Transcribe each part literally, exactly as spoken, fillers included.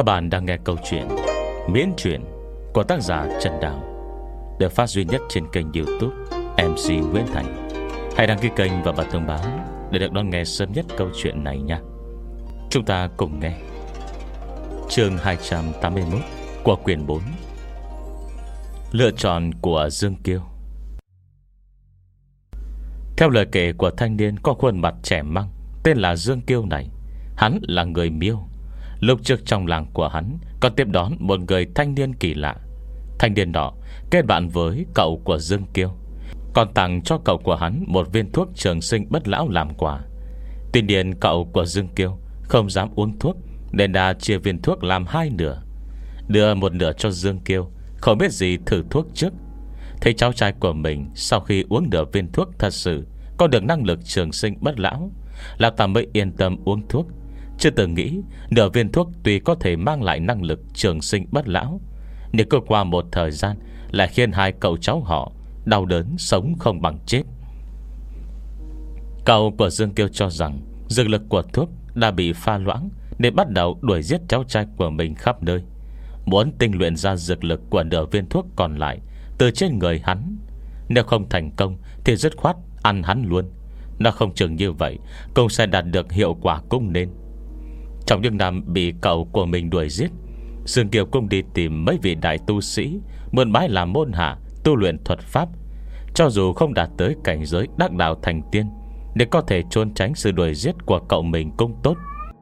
Các bạn đang nghe câu chuyện Miễn Truyện của tác giả Trần Đào, được phát duy nhất trên kênh YouTube em xê Nguyễn Thành. Hãy đăng ký kênh và bật thông báo để được đón nghe sớm nhất câu chuyện này nha. Chúng ta cùng nghe chương hai trăm tám mươi mốt của quyển bốn, Lựa chọn của Dương Kiêu. Theo lời kể của thanh niên có khuôn mặt trẻ măng tên là Dương Kiêu này, hắn là người Miêu. Lúc trước trong làng của hắn còn tiếp đón một người thanh niên kỳ lạ. Thanh niên đó kết bạn với cậu của Dương Kiêu, còn tặng cho cậu của hắn một viên thuốc trường sinh bất lão làm quà. Tuy nhiên cậu của Dương Kiêu không dám uống thuốc, nên đã chia viên thuốc làm hai nửa, đưa một nửa cho Dương Kiêu, không biết gì thử thuốc trước. Thấy cháu trai của mình sau khi uống nửa viên thuốc thật sự có được năng lực trường sinh bất lão, lão ta mới yên tâm uống thuốc. Chưa từng nghĩ nửa viên thuốc tuy có thể mang lại năng lực trường sinh bất lão, nhưng cứ qua một thời gian lại khiến hai cậu cháu họ đau đớn sống không bằng chết. Cậu của Dương Kiêu cho rằng dược lực của thuốc đã bị pha loãng, nên bắt đầu đuổi giết cháu trai của mình khắp nơi, muốn tinh luyện ra dược lực của nửa viên thuốc còn lại từ trên người hắn. Nếu không thành công thì dứt khoát ăn hắn luôn. Nó không chừng như vậy cũng sẽ đạt được hiệu quả cũng nên. Trong những năm bị cậu của mình đuổi giết, Dương Kiều cũng đi tìm mấy vị đại tu sĩ mượn bái làm môn hạ tu luyện thuật pháp. Cho dù không đạt tới cảnh giới đắc đạo thành tiên, để có thể trốn tránh sự đuổi giết của cậu mình cũng tốt.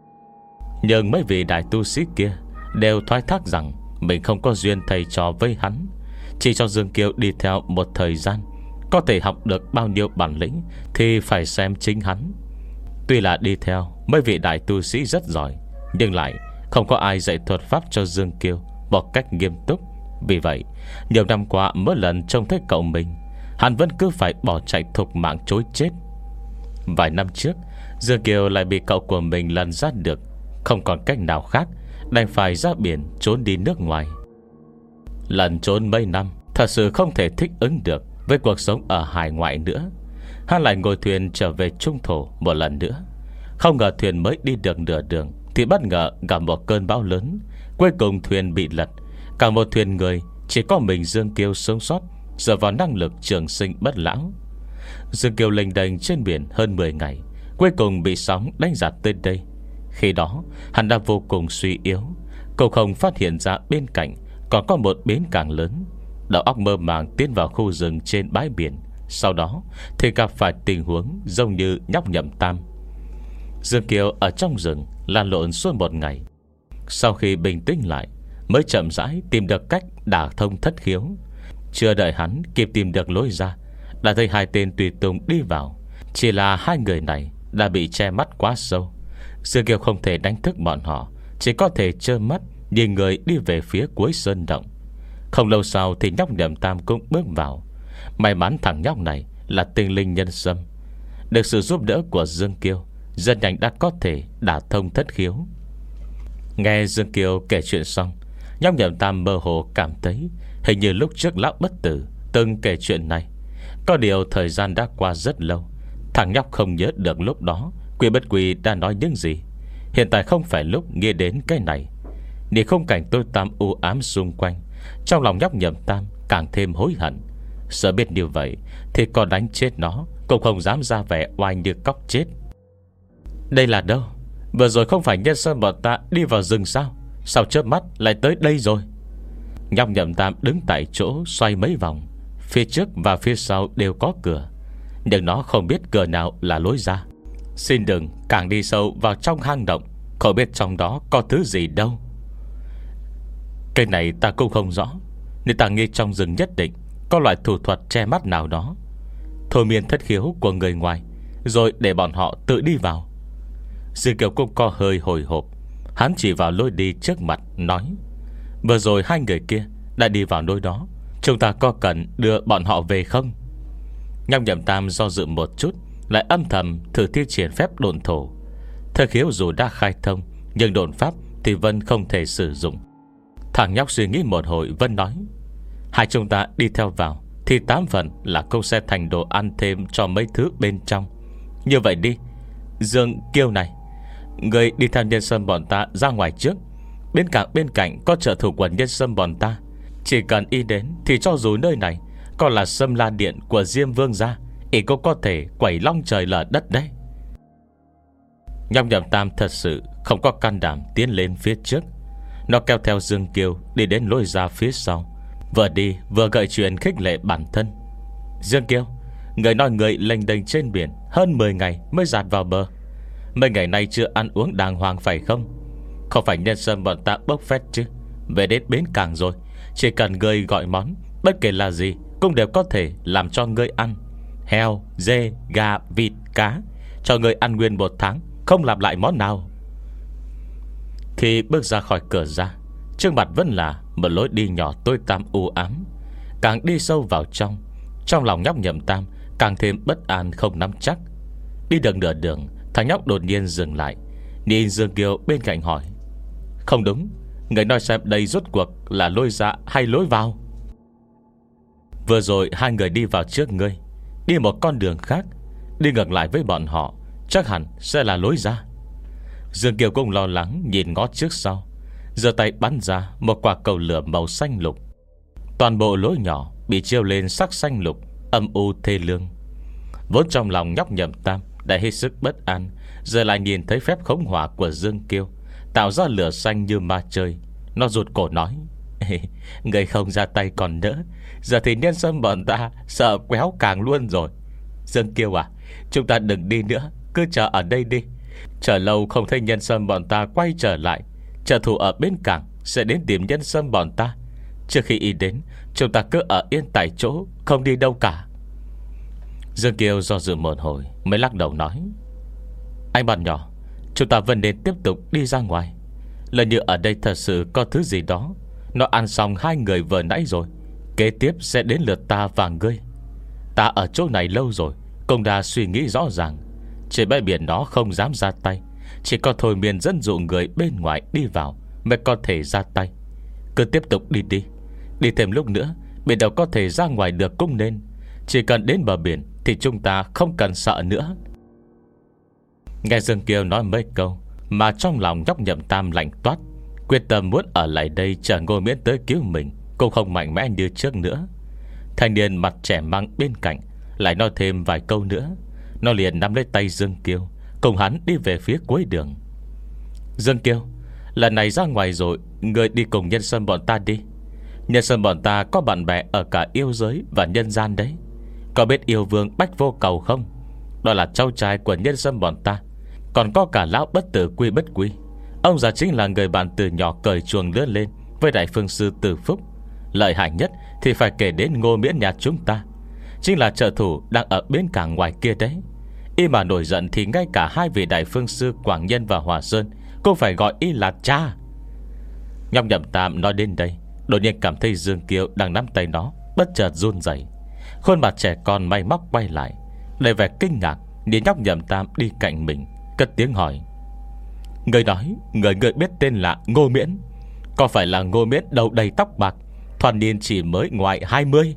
Nhưng mấy vị đại tu sĩ kia đều thoái thác rằng mình không có duyên thầy trò với hắn, chỉ cho Dương Kiều đi theo một thời gian. Có thể học được bao nhiêu bản lĩnh thì phải xem chính hắn. Tuy là đi theo mấy vị đại tu sĩ rất giỏi, nhưng lại không có ai dạy thuật pháp cho Dương Kiêu một cách nghiêm túc. Vì vậy nhiều năm qua, mỗi lần trông thấy cậu mình, hắn vẫn cứ phải bỏ chạy thục mạng chối chết. Vài năm trước, Dương Kiều lại bị cậu của mình lần ra được, không còn cách nào khác, đành phải ra biển trốn đi nước ngoài. Lần trốn mấy năm, thật sự không thể thích ứng được với cuộc sống ở hải ngoại nữa. Hắn lại ngồi thuyền trở về trung thổ một lần nữa. Không ngờ thuyền mới đi được nửa đường thì bất ngờ gặp một cơn bão lớn. Cuối cùng thuyền bị lật. Cả một thuyền người chỉ có mình Dương Kiêu sống sót, dựa vào năng lực trường sinh bất lão. Dương Kiêu lênh đênh trên biển hơn mười ngày, cuối cùng bị sóng đánh giạt tới đây. Khi đó hắn đã vô cùng suy yếu. Cậu không phát hiện ra bên cạnh còn có một bến cảng lớn. Đầu óc mơ màng tiến vào khu rừng trên bãi biển. Sau đó thì gặp phải tình huống giống như nhóc Nhậm Tam. Dương Kiều ở trong rừng lan lộn suốt một ngày. Sau khi bình tĩnh lại, mới chậm rãi tìm được cách đả thông thất khiếu. Chưa đợi hắn kịp tìm được lối ra, đã thấy hai tên tùy tùng đi vào. Chỉ là hai người này đã bị che mắt quá sâu. Dương Kiều không thể đánh thức bọn họ, chỉ có thể trơ mắt nhìn người đi về phía cuối sơn động. Không lâu sau thì nhóc Nhậm Tam cũng bước vào. May mắn thằng nhóc này là tinh linh nhân sâm, được sự giúp đỡ của Dương Kiêu, rất nhanh đã có thể đả thông thất khiếu. Nghe Dương Kiêu kể chuyện xong, nhóc Nhậm Tam mơ hồ cảm thấy hình như lúc trước lão bất tử từng kể chuyện này. Có điều thời gian đã qua rất lâu, thằng nhóc không nhớ được lúc đó Quy Bất Quy đã nói những gì. Hiện tại không phải lúc nghĩ đến cái này. Nhìn khung cảnh tối tăm u ám xung quanh, trong lòng nhóc Nhậm Tam càng thêm hối hận. Sợ biết như vậy thì có đánh chết nó cũng không dám ra vẻ oai như cóc chết. Đây là đâu? Vừa rồi không phải nhân sơn bọn ta đi vào rừng sao? Sao chớp mắt lại tới đây rồi? Nhóc Nhậm Tam đứng tại chỗ xoay mấy vòng. Phía trước và phía sau đều có cửa, nhưng nó không biết cửa nào là lối ra. Xin đừng càng đi sâu vào trong hang động, không biết trong đó có thứ gì đâu. Cái này ta cũng không rõ, nên ta nghĩ trong rừng nhất định có loại thủ thuật che mắt nào đó, thôi miên thất khiếu của người ngoài, rồi để bọn họ tự đi vào. Dương Kiều cũng có hơi hồi hộp. Hắn chỉ vào lối đi trước mặt nói: vừa rồi hai người kia đã đi vào lối đó, chúng ta có cần đưa bọn họ về không? Nhóc Nhậm Tam do dự một chút, lại âm thầm thử thi triển phép độn thổ. Thất khiếu dù đã khai thông, nhưng độn pháp thì vẫn không thể sử dụng. Thằng nhóc suy nghĩ một hồi vẫn nói: hai chúng ta đi theo vào thì tám phần là câu sẽ thành đồ ăn thêm cho mấy thứ bên trong. Như vậy đi, Dương Kiêu này, người đi theo nhân sơn bọn ta ra ngoài trước, Bên cạnh bên cạnh có trợ thủ của nhân sâm bọn ta. Chỉ cần y đến thì cho dù nơi này còn là Sâm La Điện của Diêm Vương gia, y cũng có thể quẩy long trời lở đất đấy. Nhóc Nhậm Tam thật sự không có can đảm tiến lên phía trước. Nó kéo theo Dương Kiêu đi đến lối ra phía sau, vừa đi vừa gợi chuyện khích lệ bản thân. Dương Kiêu, người nói người lênh đênh trên biển hơn mười ngày mới dạt vào bờ. Mấy ngày nay chưa ăn uống đàng hoàng phải không? Không phải nhân sâm bọn ta bốc phét chứ? Về đến bến cảng rồi, chỉ cần người gọi món, bất kể là gì cũng đều có thể làm cho ngươi ăn. Heo, dê, gà, vịt, cá, cho ngươi ăn nguyên một tháng, không làm lại món nào. Khi bước ra khỏi cửa ra, trước mặt vẫn là một lối đi nhỏ tối tăm u ám. Càng đi sâu vào trong, trong lòng nhóc Nhậm Tam càng thêm bất an không nắm chắc. Đi được nửa đường, thằng nhóc đột nhiên dừng lại, nhìn Dương Kiều bên cạnh hỏi: không đúng, người nói xem đây rốt cuộc là lối ra hay lối vào? Vừa rồi hai người đi vào trước ngươi, đi một con đường khác, đi ngược lại với bọn họ, chắc hẳn sẽ là lối ra. Dương Kiều cũng lo lắng nhìn ngó trước sau, giơ tay bắn ra một quả cầu lửa màu xanh lục. Toàn bộ lối nhỏ bị chiếu lên sắc xanh lục, âm u thê lương. Vốn trong lòng nhóc Nhậm Tam đã hết sức bất an, giờ lại nhìn thấy phép khống hỏa của Dương Kiêu tạo ra lửa xanh như ma chơi. Nó rụt cổ nói: người không ra tay còn đỡ, giờ thì nhân sâm bọn ta sợ quéo càng luôn rồi. Dương Kiêu à, chúng ta đừng đi nữa, cứ chờ ở đây đi. Chờ lâu không thấy nhân sâm bọn ta quay trở lại, trợ thủ ở bên cảng sẽ đến tìm nhân sâm bọn ta. Trước khi y đến, chúng ta cứ ở yên tại chỗ, không đi đâu cả. Dương Kiêu do dự một hồi mới lắc đầu nói: anh bạn nhỏ, chúng ta vẫn nên tiếp tục đi ra ngoài. Lần như ở đây thật sự có thứ gì đó. Nó ăn xong hai người vừa nãy rồi, kế tiếp sẽ đến lượt ta và ngươi. Ta ở chỗ này lâu rồi, cũng đã suy nghĩ rõ ràng. Trên bãi biển nó không dám ra tay, chỉ có thôi miên dẫn dụ người bên ngoài đi vào mới có thể ra tay. Cứ tiếp tục đi đi, đi thêm lúc nữa biển đâu có thể ra ngoài được cũng nên. Chỉ cần đến bờ biển thì chúng ta không cần sợ nữa. Nghe Dương Kiều nói mấy câu mà trong lòng nhóc Nhậm Tam lạnh toát, quyết tâm muốn ở lại đây chờ Ngô Miễn tới cứu mình cũng không mạnh mẽ như trước nữa. Thanh niên mặt trẻ măng bên cạnh lại nói thêm vài câu nữa. Nó liền nắm lấy tay Dương Kiêu, cùng hắn đi về phía cuối đường. Dương Kiêu, lần này ra ngoài rồi, người đi cùng nhân sâm bọn ta đi. Nhân sâm bọn ta có bạn bè ở cả yêu giới và nhân gian đấy. Có biết yêu vương Bách Vô Cầu không? Đó là cháu trai của nhân sâm bọn ta. Còn có cả lão bất tử Quy Bất Quy. Ông già chính là người bạn từ nhỏ cởi chuồng lớn lên với đại phương sư Từ Phúc. Lợi hại nhất thì phải kể đến Ngô Miễn nhà chúng ta, chính là trợ thủ đang ở bên cảng ngoài kia đấy. Y mà nổi giận thì ngay cả hai vị đại phương sư Quảng Nhân và Hòa Sơn cũng phải gọi y là cha. Nhóc Nhậm Tam nói đến đây, đột nhiên cảm thấy Dương Kiêu đang nắm tay nó bất chợt run rẩy. Khuôn mặt trẻ con may móc quay lại, đầy vẻ kinh ngạc nhìn nhóc Nhậm Tam đi cạnh mình, cất tiếng hỏi: người nói người người biết tên là Ngô Miễn, có phải là Ngô Miễn đầu đầy tóc bạc, thoạt niên chỉ mới ngoài hai mươi?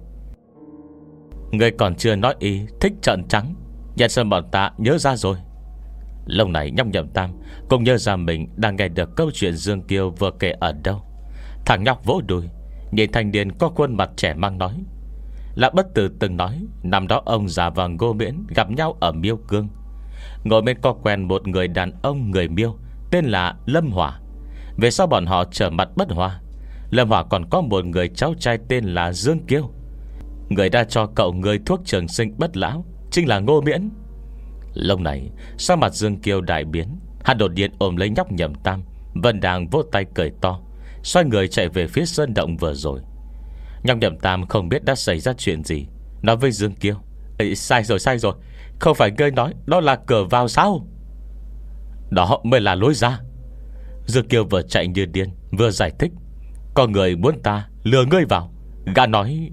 Người còn chưa nói y thích trợn trắng, nhân sâm bọn ta nhớ ra rồi. Lâu này nhóc Nhậm Tam cũng nhớ ra mình đang nghe được câu chuyện Dương Kiêu vừa kể ở đâu. Thằng nhóc vỗ đùi, nhìn thanh niên có khuôn mặt trẻ mang nói: là bất tử từng nói năm đó ông già và Ngô Miễn gặp nhau ở Miêu Cương. Ngô Miễn có quen một người đàn ông người Miêu tên là Lâm Hỏa. Về sau bọn họ trở mặt bất hòa. Lâm Hỏa còn có một người cháu trai tên là Dương Kiêu. Người đã cho cậu người thuốc trường sinh bất lão chính là Ngô Miễn. Lúc này sắc mặt Dương Kiêu đại biến, hắn đột nhiên ôm lấy nhóc Nhậm Tam, vẫn đang vỗ tay cười to, xoay người chạy về phía sơn động vừa rồi. Nhóc Nhậm Tam không biết đã xảy ra chuyện gì, nói với Dương Kiêu: Ê, sai rồi sai rồi, không phải ngươi nói đó là cửa vào sao? Đó mới là lối ra. Dương Kiêu vừa chạy như điên vừa giải thích: có người muốn ta lừa ngươi vào. Gã nói: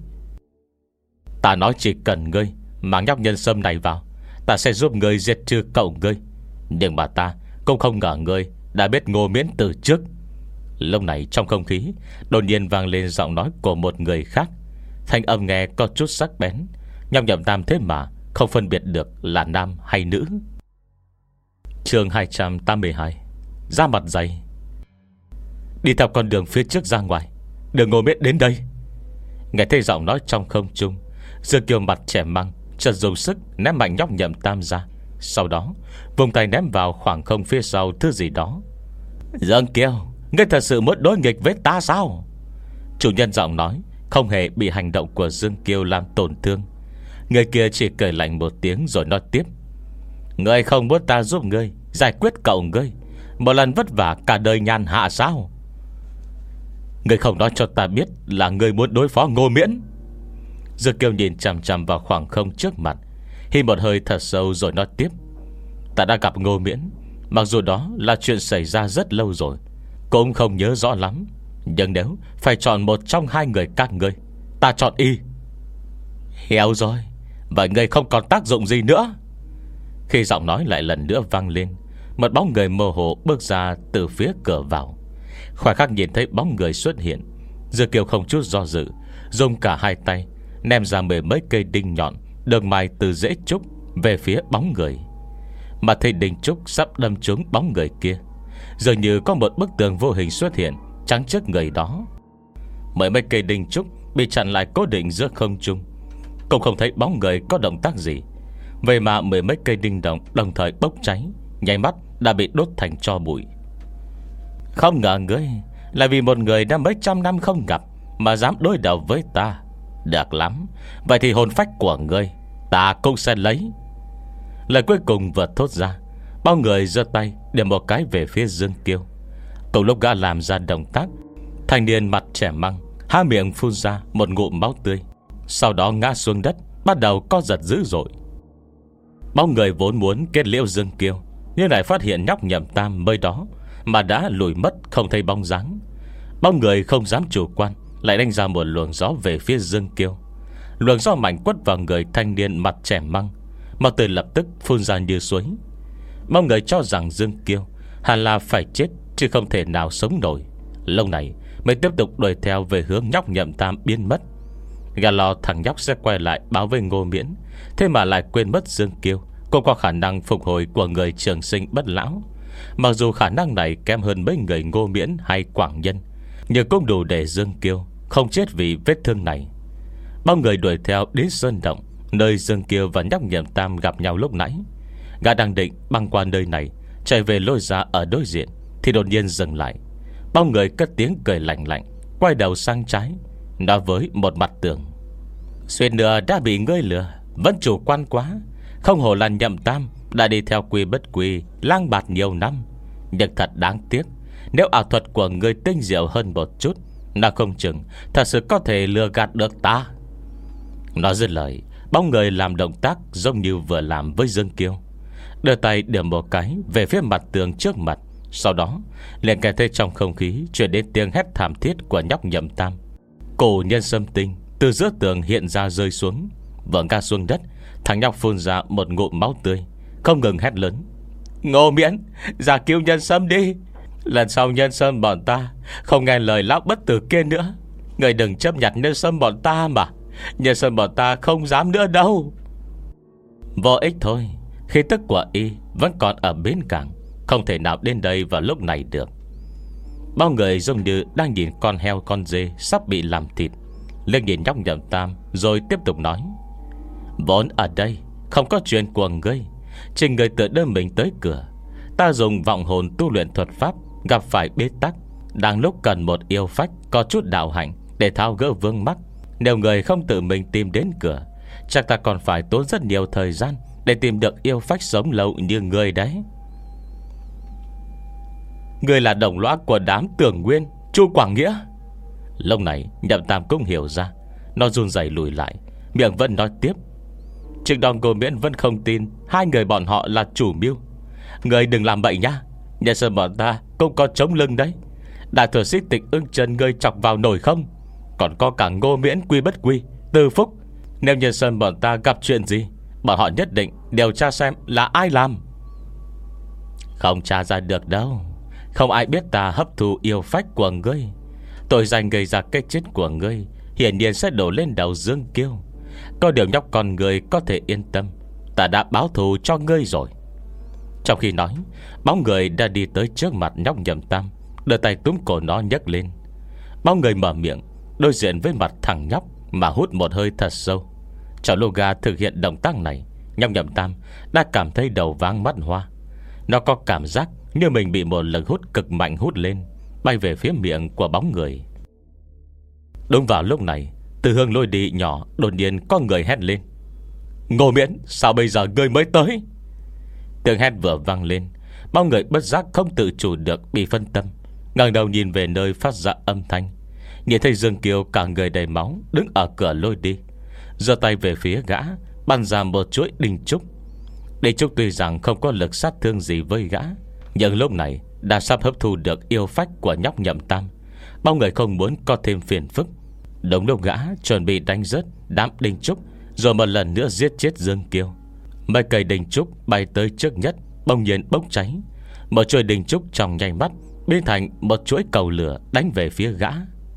ta nói chỉ cần ngươi mang nhóc nhân sâm này vào, ta sẽ giúp ngươi diệt trừ cậu ngươi. Nhưng mà ta cũng không ngờ ngươi đã biết Ngô Miễn từ trước. Lúc này trong không khí đột nhiên vang lên giọng nói của một người khác. Thanh âm nghe có chút sắc bén, nhóc Nhậm Tam thế mà không phân biệt được là nam hay nữ. Chương hai trăm tám mươi hai: Da mặt dày. Đi theo con đường phía trước ra ngoài, đừng Ngô Miễn đến đây. Nghe thấy giọng nói trong không trung, Dương Kiêu mặt trẻ măng chợt dùng sức ném mạnh nhóc Nhậm Tam ra. Sau đó vùng tay ném vào khoảng không phía sau thứ gì đó. Dương Kiêu, ngươi thật sự muốn đối nghịch với ta sao? Chủ nhân giọng nói không hề bị hành động của Dương Kiêu làm tổn thương. Người kia chỉ cười lạnh một tiếng rồi nói tiếp: Ngươi không muốn ta giúp ngươi giải quyết cậu ngươi một lần vất vả cả đời nhàn hạ sao? Ngươi không nói cho ta biết là ngươi muốn đối phó Ngô Miễn. Dương Kiêu nhìn chằm chằm vào khoảng không trước mặt, hít một hơi thật sâu rồi nói tiếp: Ta đã gặp Ngô Miễn, mặc dù đó là chuyện xảy ra rất lâu rồi, cũng không nhớ rõ lắm. Nhưng nếu phải chọn một trong hai người các ngươi, ta chọn y. Hiểu rồi, vậy ngươi không còn tác dụng gì nữa. Khi giọng nói lại lần nữa vang lên, một bóng người mơ hồ bước ra từ phía cửa vào. Khoảnh khắc nhìn thấy bóng người xuất hiện, Dương Kiều không chút do dự, dùng cả hai tay ném ra mười mấy cây đinh nhọn được mài từ rễ trúc về phía bóng người. Mà thấy đinh trúc sắp đâm trúng bóng người kia, dường như có một bức tường vô hình xuất hiện chắn trước người đó. Mười mấy cây đinh trúc bị chặn lại cố định giữa không trung, cũng không thấy bóng người có động tác gì. Vậy mà mười mấy cây đinh đồng đồng thời bốc cháy, nháy mắt đã bị đốt thành tro bụi. Không ngờ ngươi là vì một người đã mấy trăm năm không gặp mà dám đối đầu với ta. Được lắm, vậy thì hồn phách của ngươi ta cũng sẽ lấy. Lời cuối cùng vừa thốt ra, bao người giơ tay điểm một cái về phía Dương Kiêu. Cùng lúc gã làm ra động tác, thanh niên mặt trẻ măng há miệng phun ra một ngụm máu tươi, sau đó ngã xuống đất, bắt đầu co giật dữ dội. Bóng người vốn muốn kết liễu Dương Kiêu, nhưng lại phát hiện nhóc Nhậm Tam mới đó mà đã lùi mất không thấy bóng dáng. Bóng người không dám chủ quan, lại đánh ra một luồng gió về phía Dương Kiêu. Luồng gió mạnh quất vào người thanh niên mặt trẻ măng, máu tươi lập tức phun ra như suối. Bóng người cho rằng Dương Kiêu hẳn là phải chết, chứ không thể nào sống nổi. Lâu này mới tiếp tục đuổi theo về hướng nhóc Nhậm Tam biến mất. Gà lo thằng nhóc sẽ quay lại báo với Ngô Miễn, thế mà lại quên mất Dương Kiêu cũng có khả năng phục hồi của người trường sinh bất lão. Mặc dù khả năng này kém hơn mấy người Ngô Miễn hay Quảng Nhân, nhưng cũng đủ để Dương Kiêu không chết vì vết thương này. Bao người đuổi theo đến sơn động, nơi Dương Kiêu và nhóc Nhậm Tam gặp nhau lúc nãy. Gã đang định băng qua nơi này chạy về lối ra ở đối diện, thì đột nhiên dừng lại. Bao người cất tiếng cười lạnh lạnh, quay đầu sang trái, nói với một mặt tường: Xuyên nửa đã bị ngươi lừa, vẫn chủ quan quá. Không hổ là Nhậm Tam đã đi theo quy bất quy lang bạt nhiều năm. Nhưng thật đáng tiếc, nếu ảo thuật của ngươi tinh diệu hơn một chút, nó không chừng thật sự có thể lừa gạt được ta. Nói dứt lời, bóng người làm động tác giống như vừa làm với Dương Kiêu, đưa tay điểm một cái về phía mặt tường trước mặt. Sau đó liền nghe thấy trong không khí truyền đến tiếng hét thảm thiết của nhóc Nhậm Tam. Cổ nhân sâm tinh từ giữa tường hiện ra rơi xuống, vừa ngã xuống đất, thằng nhóc phun ra một ngụm máu tươi, không ngừng hét lớn: Ngô Miễn, ra cứu nhân sâm đi. Lần sau nhân sâm bọn ta không nghe lời lão bất tử kia nữa. Người đừng chấp nhặt nhân sâm bọn ta mà. Nhân sâm bọn ta không dám nữa đâu. Vô ích thôi, khí tức của y vẫn còn ở bến cảng, không thể nào đến đây vào lúc này được. Bao người giống như đang nhìn con heo con dê sắp bị làm thịt, lên nhìn nhóc Nhậm Tam rồi tiếp tục nói: Vốn ở đây không có chuyện của ngươi, chỉ người tự đưa mình tới cửa. Ta dùng vọng hồn tu luyện thuật pháp, gặp phải bế tắc, đang lúc cần một yêu phách có chút đạo hạnh để tháo gỡ vương mắc. Nếu người không tự mình tìm đến cửa, chắc ta còn phải tốn rất nhiều thời gian để tìm được yêu phách sống lâu như người đấy. Người là đồng lõa của đám Tưởng Nguyên, Chu Quảng Nghĩa. Lúc này Nhậm Tam cũng hiểu ra, nó run rẩy lùi lại, miệng vẫn nói tiếp: Trịnh Đòn Ngô Miễn vẫn không tin hai người bọn họ là chủ mưu. Người đừng làm bậy nhá. Nhân sơn bọn ta cũng có chống lưng đấy. Đại thừa sĩ Tịch Ưng Chân ngươi chọc vào nổi không? Còn có cả Ngô Miễn, Quy Bất Quy, Từ Phúc. Nếu nhân sơn bọn ta gặp chuyện gì, bọn họ nhất định điều tra xem là ai làm. Không tra ra được đâu. Không ai biết ta hấp thụ yêu phách của ngươi. Tội danh gây ra cái chết của ngươi hiển nhiên sẽ đổ lên đầu Dương Kiêu. Có điều nhóc con người có thể yên tâm, ta đã báo thù cho ngươi rồi. Trong khi nói, bóng người đã đi tới trước mặt nhóc Nhậm Tam, đưa tay túm cổ nó nhấc lên. Bao người mở miệng đối diện với mặt thằng nhóc mà hút một hơi thật sâu. Trong lúc gã thực hiện động tác này, Nhóc Nhậm Tam đã cảm thấy đầu váng mắt hoa. Nó có cảm giác như mình bị một lực hút cực mạnh hút lên, bay về phía miệng của bóng người. Đúng vào lúc này, từ hướng lối đi nhỏ đột nhiên có người hét lên: Ngô Miễn, sao bây giờ ngươi mới tới? Tiếng hét vừa vang lên, bao người bất giác không tự chủ được bị phân tâm, ngẩng đầu nhìn về nơi phát ra âm thanh. Nhìn thấy Dương Kiều cả người đầy máu đứng ở cửa lối đi, giơ tay về phía gã, bắn ra một chuỗi đinh trúc. Đinh trúc tuy rằng không có lực sát thương gì với gã, nhưng lúc này đã sắp hấp thu được yêu phách của Nhóc Nhậm Tam. Bao người không muốn có thêm phiền phức. Đúng lúc gã chuẩn bị đánh rớt đám đinh trúc, rồi một lần nữa giết chết Dương Kiều, mấy cây đinh trúc bay tới trước nhất bỗng nhiên bốc cháy. Một chuỗi đinh trúc trong nháy mắt biến thành một chuỗi cầu lửa đánh về phía gã.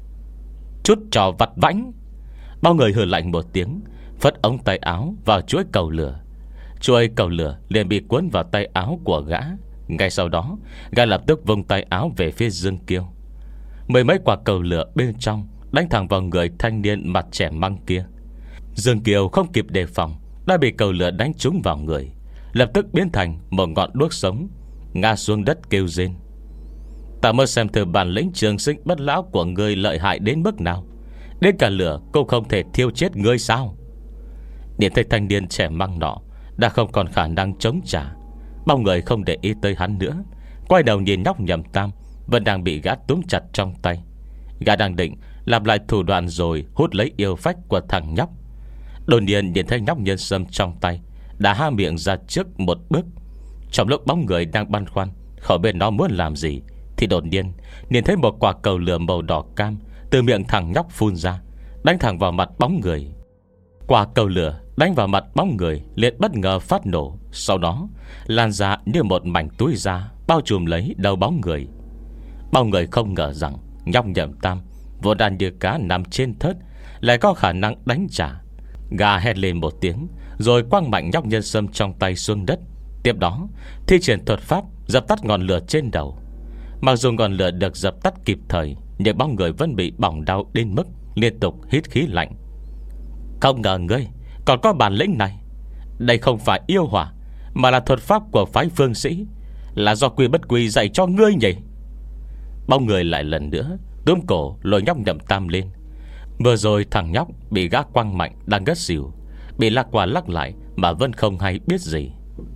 Chút trò vặt vãnh. Bao người hừ lạnh một tiếng, phất ống tay áo vào chuỗi cầu lửa. Chuỗi cầu lửa liền bị cuốn vào tay áo của gã. Ngay sau đó, gã lập tức vung tay áo về phía Dương Kiều. Mười mấy quả cầu lửa bên trong đánh thẳng vào người thanh niên mặt trẻ măng kia. Dương Kiều không kịp đề phòng, đã bị cầu lửa đánh trúng vào người, lập tức biến thành một ngọn đuốc sống, ngã xuống đất kêu rên. Ta mới xem thử bản lĩnh trường sinh bất lão của ngươi lợi hại đến mức nào, đến cả lửa cũng không thể thiêu chết ngươi sao? Nhìn thấy thanh niên trẻ măng nọ đã không còn khả năng chống trả, bao người không để ý tới hắn nữa, quay đầu nhìn Nhóc Nhậm Tam vẫn đang bị gã túm chặt trong tay. Gã đang định làm lại thủ đoạn rồi hút lấy yêu phách của thằng nhóc. Đột nhiên nhìn thấy nhóc nhân sâm trong tay đã há miệng ra trước một bước. Trong lúc bóng người đang băn khoăn khỏi bên nó muốn làm gì, thì đột nhiên nhìn thấy một quả cầu lửa màu đỏ cam từ miệng thằng nhóc phun ra, đánh thẳng vào mặt bóng người. Quả cầu lửa đánh vào mặt bóng người liền bất ngờ phát nổ, sau đó lan ra như một mảnh túi da bao trùm lấy đầu bóng người. Bao người không ngờ rằng Nhóc Nhậm Tam vốn đang như cá nằm trên thớt lại có khả năng đánh trả. Gà hét lên một tiếng, rồi quăng mạnh nhóc nhân sâm trong tay xuống đất. Tiếp đó thi triển thuật pháp dập tắt ngọn lửa trên đầu. Mặc dù ngọn lửa được dập tắt kịp thời, nhưng bóng người vẫn bị bỏng đau đến mức liên tục hít khí lạnh. Không ngờ ngươi còn có bản lĩnh này. Đây không phải yêu hỏa, mà là thuật pháp của phái phương sĩ, là do Quy Bất Quy dạy cho ngươi nhỉ? Bóng người lại lần nữa túm cổ lôi Nhóc Nhậm Tam lên. Vừa rồi thằng nhóc bị gã quăng mạnh đang ngất xỉu, bị lắc qua lắc lại mà vẫn không hay biết gì.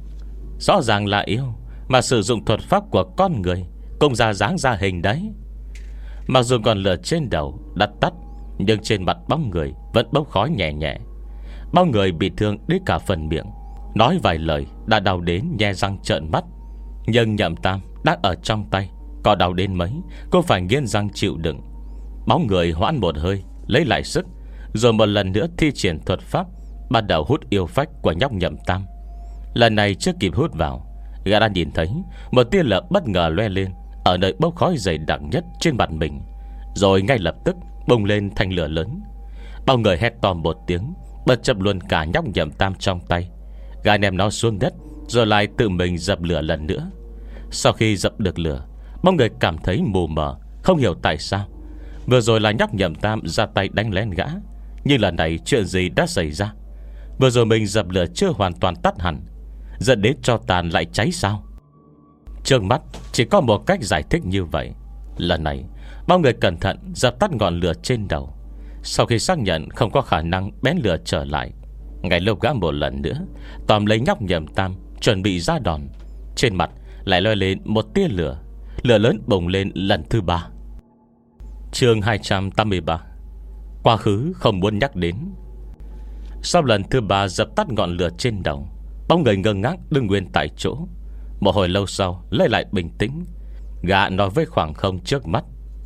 Rõ ràng là yêu, mà sử dụng thuật pháp của con người cũng ra dáng ra hình đấy. Mặc dù ngọn lửa trên đầu đã tắt, nhưng trên mặt bóng người vẫn bốc khói nhẹ nhẹ. Bóng người bị thương đến cả phần miệng, nói vài lời đã đau đến nhe răng trợn mắt. Nhưng Nhậm Tam đang ở trong tay, có đau đến mấy cũng phải nghiến răng chịu đựng. Bóng người hoãn một hơi, lấy lại sức, rồi một lần nữa thi triển thuật pháp, bắt đầu hút yêu phách của Nhóc Nhậm Tam. Lần này chưa kịp hút vào, gã đã nhìn thấy một tia lửa bất ngờ loe lên ở nơi bốc khói dày đặc nhất trên mặt mình, rồi ngay lập tức bùng lên thành lửa lớn. Bao người hét to một tiếng, bật chập luôn cả Nhóc Nhậm Tam trong tay. Gã ném nó xuống đất, rồi lại tự mình dập lửa lần nữa. Sau khi dập được lửa, bao người cảm thấy mù mờ, không hiểu tại sao vừa rồi là Nhóc Nhậm Tam ra tay đánh lén gã, nhưng lần này chuyện gì đã xảy ra? Vừa rồi mình dập lửa chưa hoàn toàn tắt hẳn, dẫn đến tro tàn lại cháy sao? Trước mắt chỉ có một cách giải thích như vậy. Lần này bao người cẩn thận dập tắt ngọn lửa trên đầu. Sau khi xác nhận không có khả năng bén lửa trở lại, ngay lúc gã một lần nữa tóm lấy Nhóc Nhậm Tam chuẩn bị ra đòn, trên mặt lại lôi lên một tia lửa. Lửa lớn bùng lên lần thứ ba. Chương hai trăm tám mươi ba. Quá khứ không muốn nhắc đến. Sau lần thứ ba dập tắt ngọn lửa trên đầu, bóng người ngơ ngác đứng nguyên tại chỗ. Một hồi lâu sau lấy lại bình tĩnh, gã nói với khoảng không trước mắt: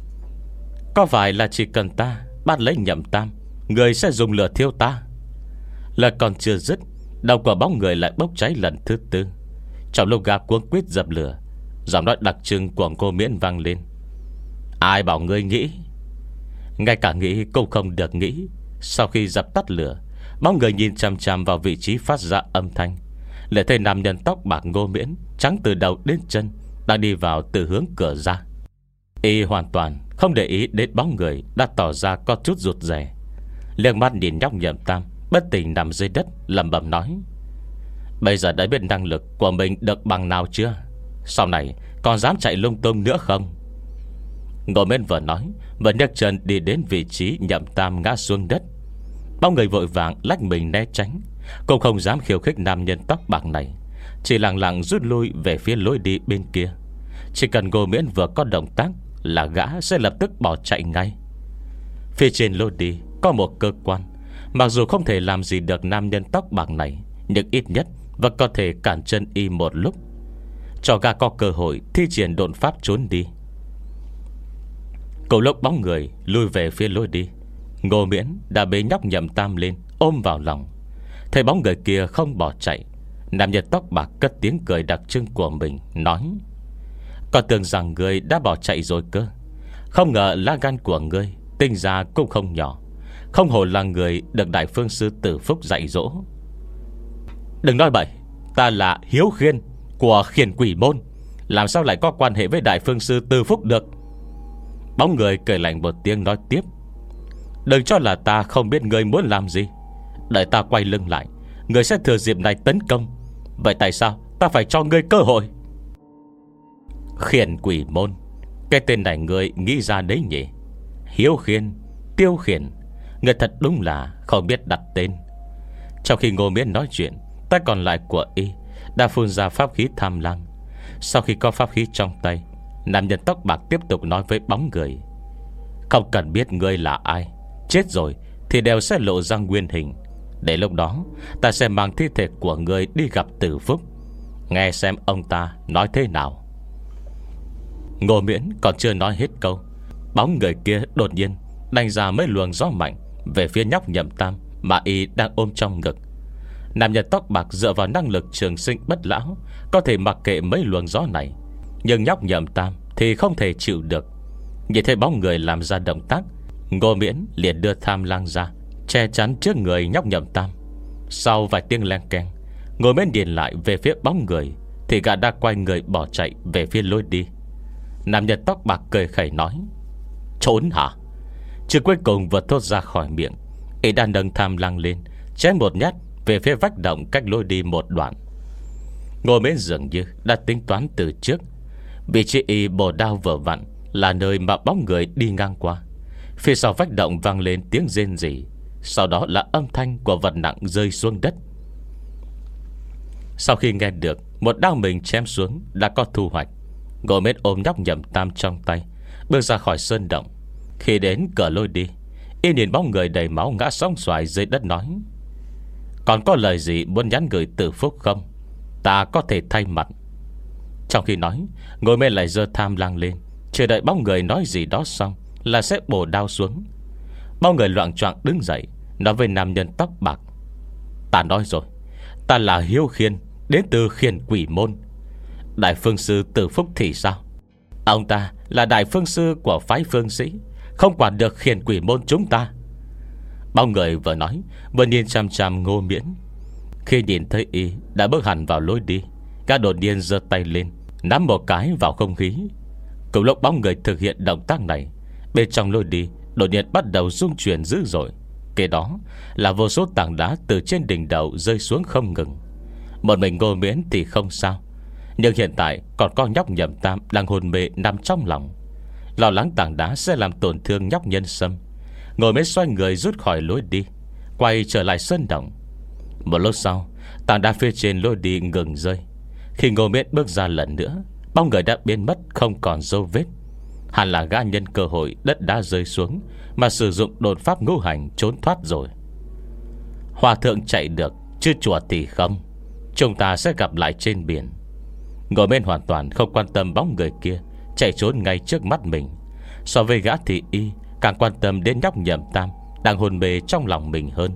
có phải là chỉ cần ta bắt lấy Nhậm Tam, người sẽ dùng lửa thiêu ta? Lời còn chưa dứt, đầu của bóng người lại bốc cháy lần thứ tư. Trong lúc gã cuống quýt dập lửa, giọng nói đặc trưng của Ngô Miễn vang lên: ai bảo ngươi nghĩ? Ngay cả nghĩ cũng không được nghĩ. Sau khi dập tắt lửa, bóng người nhìn chằm chằm vào vị trí phát ra âm thanh, lại thấy nam nhân tóc bạc Ngô Miễn, trắng từ đầu đến chân, đang đi vào từ hướng cửa ra. Y hoàn toàn không để ý đến bóng người đã tỏ ra có chút rụt rè. Liếc mắt nhìn nhóc Nhậm Tam bất tỉnh nằm dưới đất, lẩm bẩm nói: Bây giờ đã biết năng lực của mình được bằng nào chưa? Sau này còn dám chạy lung tung nữa không? Ngô Miễn vừa nói vừa nhấc chân đi đến vị trí Nhậm Tam ngã xuống đất. Bóng người vội vàng lách mình né tránh, cũng không dám khiêu khích nam nhân tóc bạc này, chỉ lặng lặng rút lui về phía lối đi bên kia. Chỉ cần Ngô Miễn vừa có động tác là gã sẽ lập tức bỏ chạy ngay. Phía trên lối đi có một cơ quan, mặc dù không thể làm gì được nam nhân tóc bạc này, nhưng ít nhất vẫn có thể cản chân y một lúc, cho gã có cơ hội thi triển độn pháp trốn đi. Cùng lúc bóng người lui về phía lối đi, Ngô Miễn đã bế nhóc Nhậm Tam lên, ôm vào lòng. Thấy bóng người kia không bỏ chạy, nam nhân tóc bạc cất tiếng cười đặc trưng của mình, nói: Còn tưởng rằng người đã bỏ chạy rồi cơ. Không ngờ lá gan của ngươi tinh ra cũng không nhỏ. Không hổ là người được Đại Phương Sư Tử Phúc dạy dỗ. Đừng nói bậy, ta là Hiếu Khiên của Khiển Quỷ Môn, làm sao lại có quan hệ với Đại Phương Sư Tử Phúc được? Bóng người cười lạnh một tiếng nói tiếp: Đừng cho là ta không biết ngươi muốn làm gì. Đợi ta quay lưng lại, ngươi sẽ thừa dịp này tấn công. Vậy tại sao ta phải cho ngươi cơ hội? Khiển Quỷ Môn, cái tên này ngươi nghĩ ra đấy nhỉ? Hiếu Khiên, Tiêu Khiển, ngươi thật đúng là không biết đặt tên. Trong khi Ngô Miễn nói chuyện, tay còn lại của y đã phun ra pháp khí tham lam. Sau khi có pháp khí trong tay, nam nhân tóc bạc tiếp tục nói với bóng người: Không cần biết ngươi là ai, chết rồi thì đều sẽ lộ ra nguyên hình. Để lúc đó ta sẽ mang thi thể của ngươi đi gặp Tử Phúc, nghe xem ông ta nói thế nào. Ngô Miễn còn chưa nói hết câu, bóng người kia đột nhiên đánh ra mấy luồng gió mạnh về phía nhóc Nhậm Tam mà y đang ôm trong ngực. Nam nhân tóc bạc dựa vào năng lực trường sinh bất lão, có thể mặc kệ mấy luồng gió này, nhưng nhóc Nhậm Tam thì không thể chịu được. Nhìn thấy bóng người làm ra động tác, Ngô Miễn liền đưa tham lang ra che chắn trước người nhóc Nhậm Tam. Sau vài tiếng len keng, Ngô Miễn điền lại về phía bóng người, thì gã đã quay người bỏ chạy về phía lối đi. Nam nhân tóc bạc cười khẩy nói: Trốn hả? Chữ cuối cùng vừa thốt ra khỏi miệng, y đã nâng tham lang lên, chém một nhát về phía vách động cách lối đi một đoạn. Ngô Miễn dường như đã tính toán từ trước. Vị trí y bổ đao vừa vặn là nơi mà bóng người đi ngang qua. Phía sau vách động vang lên tiếng rên rỉ, sau đó là âm thanh của vật nặng rơi xuống đất. Sau khi nghe được một đao mình chém xuống đã có thu hoạch, Ngô Miễn ôm nhóc Nhậm Tam trong tay, bước ra khỏi sơn động. Khi đến cửa lối đi, y nhìn bóng người đầy máu ngã sóng xoài dưới đất nói: Còn có lời gì muốn nhắn gửi Tử Phúc không? Ta có thể thay mặt. Trong khi nói, Ngô Miễn lại giơ tham lang lên, chờ đợi bóng người nói gì đó xong là sẽ bổ đao xuống. Bóng người loạng choạng đứng dậy, nói với nam nhân tóc bạc: Ta nói rồi, ta là Hiếu Khiên, đến từ Khiển Quỷ Môn. Đại Phương Sư Tử Phúc thì sao? Ông ta là Đại Phương Sư của phái Phương Sĩ, không quản được Khiển Quỷ Môn chúng ta. Bóng người vừa nói vừa nhìn chằm chằm Ngô Miễn. Khi nhìn thấy y đã bước hẳn vào lối đi, gã đột nhiên giơ tay lên, nắm một cái vào không khí. Cùng lúc bóng người thực hiện động tác này, bên trong lối đi đột nhiên bắt đầu rung chuyển dữ dội. Kế đó là vô số tảng đá từ trên đỉnh đầu rơi xuống không ngừng. Một mình Ngô Miễn thì không sao, nhưng hiện tại còn có nhóc Nhậm Tam đang hôn mê nằm trong lòng. Lo lắng tảng đá sẽ làm tổn thương nhóc Nhân Sâm, Ngô Miễn xoay người rút khỏi lối đi, quay trở lại sơn động. Một lúc sau, tảng đá phía trên lối đi ngừng rơi. Khi Ngô Miễn bước ra lần nữa, bóng người đã biến mất không còn dấu vết. Hẳn là gã nhân cơ hội đất đá rơi xuống mà sử dụng đột pháp ngũ hành trốn thoát rồi. Hòa thượng chạy được, chứ chùa thì không. Chúng ta sẽ gặp lại trên biển. Ngô Miễn hoàn toàn không quan tâm bóng người kia chạy trốn ngay trước mắt mình. So với gã thì y càng quan tâm đến nhóc Nhậm Tam đang hôn mê trong lòng mình hơn.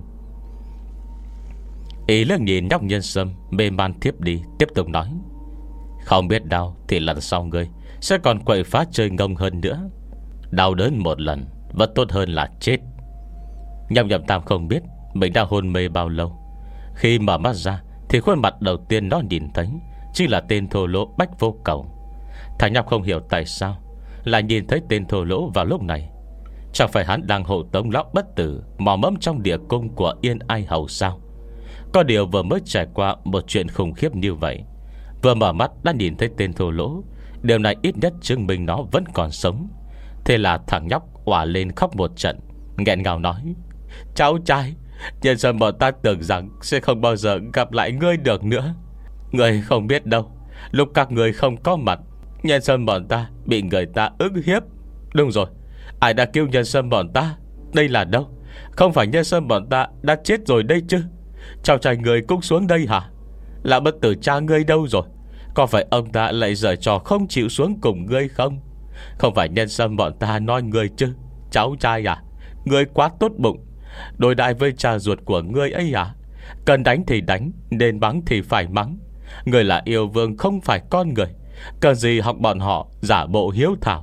Y liếc nhìn nhóc Nhân Sâm mê man thiếp đi, tiếp tục nói: Không biết đau thì lần sau ngươi sẽ còn quậy phá chơi ngông hơn nữa. Đau đớn một lần vẫn tốt hơn là chết. Nhóc Nhậm Tam không biết mình đang hôn mê bao lâu. Khi mở mắt ra thì khuôn mặt đầu tiên nó nhìn thấy chính là tên thô lỗ Bách Vô Cầu. Thằng nhóc không hiểu tại sao lại nhìn thấy tên thô lỗ vào lúc này. Chẳng phải hắn đang hộ tống lão bất tử mò mẫm trong địa cung của Yên Ai Hầu sao? Có điều vừa mới trải qua một chuyện khủng khiếp như vậy, vừa mở mắt đã nhìn thấy tên thô lỗ. Điều này ít nhất chứng minh nó vẫn còn sống. Thế là thằng nhóc òa lên khóc một trận, nghẹn ngào nói: Cháu trai, nhân dân bọn ta tưởng rằng sẽ không bao giờ gặp lại ngươi được nữa. Ngươi không biết đâu, lúc các ngươi không có mặt, nhân dân bọn ta bị người ta ức hiếp. Đúng rồi, ai đã kêu nhân dân bọn ta? Đây là đâu? Không phải nhân dân bọn ta đã chết rồi đây chứ? Cháu trai người cũng xuống đây hả? Là bất tử cha ngươi đâu rồi? Có phải ông ta lại giở trò không chịu xuống cùng ngươi không? Không phải nhân dân bọn ta nói ngươi chứ? Cháu trai à, ngươi quá tốt bụng, đối đãi với cha ruột của ngươi ấy à? Cần đánh thì đánh, nên mắng thì phải mắng. Ngươi là yêu vương không phải con người, cần gì học bọn họ giả bộ hiếu thảo.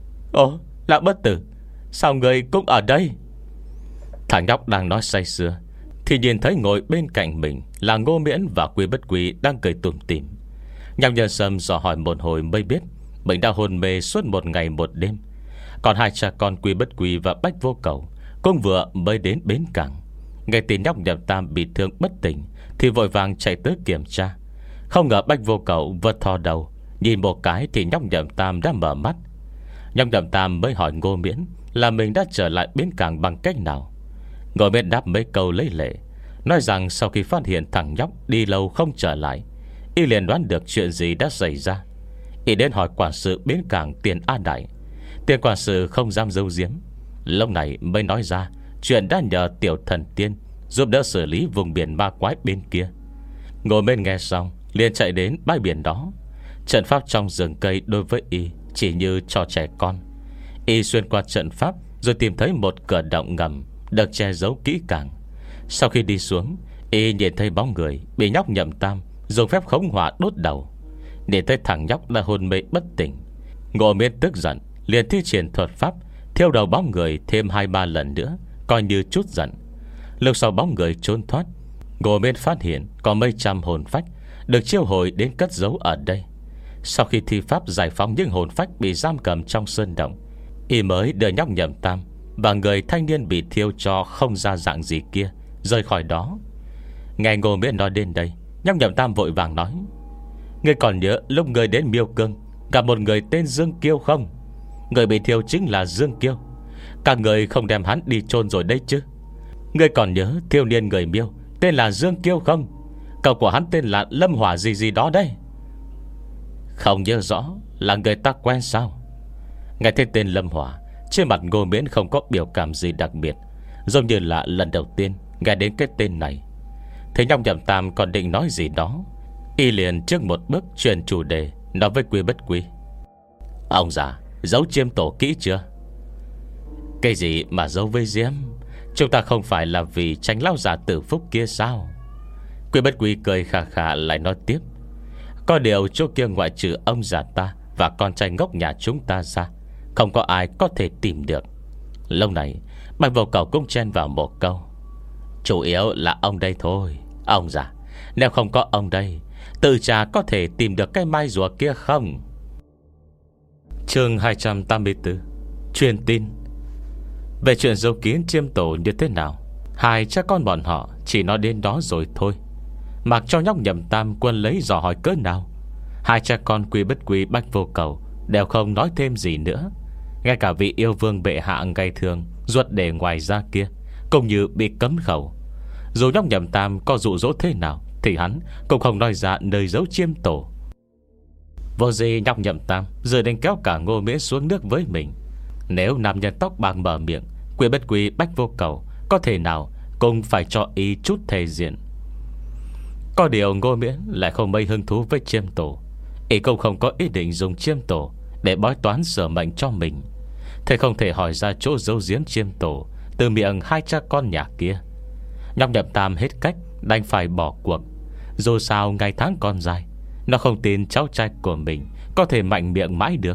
Ồ, là bất tử, sao ngươi cũng ở đây? Thằng nhóc đang nói say sưa thì nhìn thấy ngồi bên cạnh mình là Ngô Miễn và Quy Bất Quy đang cười tủm tỉm. Nhóc Nhân Sâm dò hỏi một hồi mới biết mình đã hôn mê suốt một ngày một đêm. Còn hai cha con Quy Bất Quy và Bách Vô Cầu cũng vừa mới đến bến cảng. Nghe tin nhóc Nhậm Tam bị thương bất tỉnh thì vội vàng chạy tới kiểm tra. Không ngờ Bách Vô Cầu vật thò đầu, nhìn một cái thì nhóc Nhậm Tam đã mở mắt. Nhóc Nhậm Tam mới hỏi Ngô Miễn là mình đã trở lại bến cảng bằng cách nào. Ngô Miễn đáp mấy câu lấy lệ, nói rằng sau khi phát hiện thằng nhóc đi lâu không trở lại, y liền đoán được chuyện gì đã xảy ra. Y đến hỏi quản sự bến cảng Tiền A Đại. Tiền quản sự không dám giấu giếm, lúc này mới nói ra chuyện đã nhờ tiểu thần tiên giúp đỡ xử lý vùng biển ma quái bên kia. Ngồi bên nghe xong liền chạy đến bãi biển đó. Trận pháp trong rừng cây đối với y chỉ như trò trẻ con. Y xuyên qua trận pháp rồi tìm thấy một cửa động ngầm được che giấu kỹ càng. Sau khi đi xuống, y nhìn thấy bóng người bị nhóc Nhậm Tam dùng phép khống hỏa đốt đầu. Nhìn thấy thằng nhóc đã hôn mê bất tỉnh, Ngô Miễn tức giận liền thi triển thuật pháp thiêu đầu bóng người thêm hai ba lần nữa, coi như chút giận. Lúc sau bóng người trốn thoát, Ngô Miễn phát hiện có mấy trăm hồn phách được chiêu hồi đến cất giấu ở đây. Sau khi thi pháp giải phóng những hồn phách bị giam cầm trong sơn động, y mới đưa nhóc Nhậm Tam và người thanh niên bị thiêu cho không ra dạng gì kia rời khỏi đó. Nghe Ngô Miễn nói đến đây, nhóc Nhậm Tam vội vàng nói: Ngươi còn nhớ lúc ngươi đến Miêu Cương gặp một người tên Dương Kiêu không? Người bị thiêu chính là Dương Kiêu. Các người không đem hắn đi chôn rồi đấy chứ? Ngươi còn nhớ thiếu niên người Miêu tên là Dương Kiêu không? Cậu của hắn tên là Lâm Hỏa gì gì đó đấy. Không nhớ rõ, là người ta quen sao? Nghe thấy tên Lâm Hỏa, trên mặt Ngô Miễn không có biểu cảm gì đặc biệt, giống như là lần đầu tiên nghe đến cái tên này. Thế nhóc Nhậm Tam còn định nói gì đó, y liền trước một bước chuyển chủ đề, nói với Quy Bất Quy: Ông già, giấu chiêm tổ kỹ chưa? Cái gì mà giấu với diêm? Chúng ta không phải là vì tránh lão già tử phúc kia sao? Quy Bất Quy cười khà khà lại nói tiếp: Có điều chỗ kia ngoại trừ ông già ta và con trai ngốc nhà chúng ta ra, không có ai có thể tìm được. Lâu này Bạch Vô Cầu cũng chen vào một câu: Chủ yếu là ông đây thôi. Ông già, nếu không có ông đây, tự trà có thể tìm được cái mai rùa kia không? Chương hai trăm tám mươi tư. Truyền tin. Về chuyện giấu kín chiêm tổ như thế nào, hai cha con bọn họ chỉ nói đến đó rồi thôi. Mặc cho nhóc Nhậm Tam quân lấy dò hỏi cỡ nào, hai cha con Quy Bất Quy Bách Vô Cầu đều không nói thêm gì nữa. Ngay cả vị yêu vương bệ hạ ngày thường ruột để ngoài ra kia cũng như bị cấm khẩu. Dù nhóc Nhậm Tam có dụ dỗ thế nào thì hắn cũng không nói ra nơi giấu chiêm tổ. Vô gì nhóc Nhậm Tam giờ định kéo cả Ngô Miễn xuống nước với mình. Nếu nam nhân tóc bạc mở miệng, Quy Bất Quy Bách Vô Cầu có thể nào cũng phải cho ý chút thể diện. Có điều Ngô Miễn lại không mấy hứng thú với chiêm tổ. Ý cũng không có ý định dùng chiêm tổ để bói toán sửa mệnh cho mình. Thế không thể hỏi ra chỗ giấu giếm chiêm tổ từ miệng hai cha con nhà kia. Nhóc Nhậm Tam hết cách đành phải bỏ cuộc. Dù sao ngày tháng còn dài, nó không tin cháu trai của mình có thể mạnh miệng mãi được.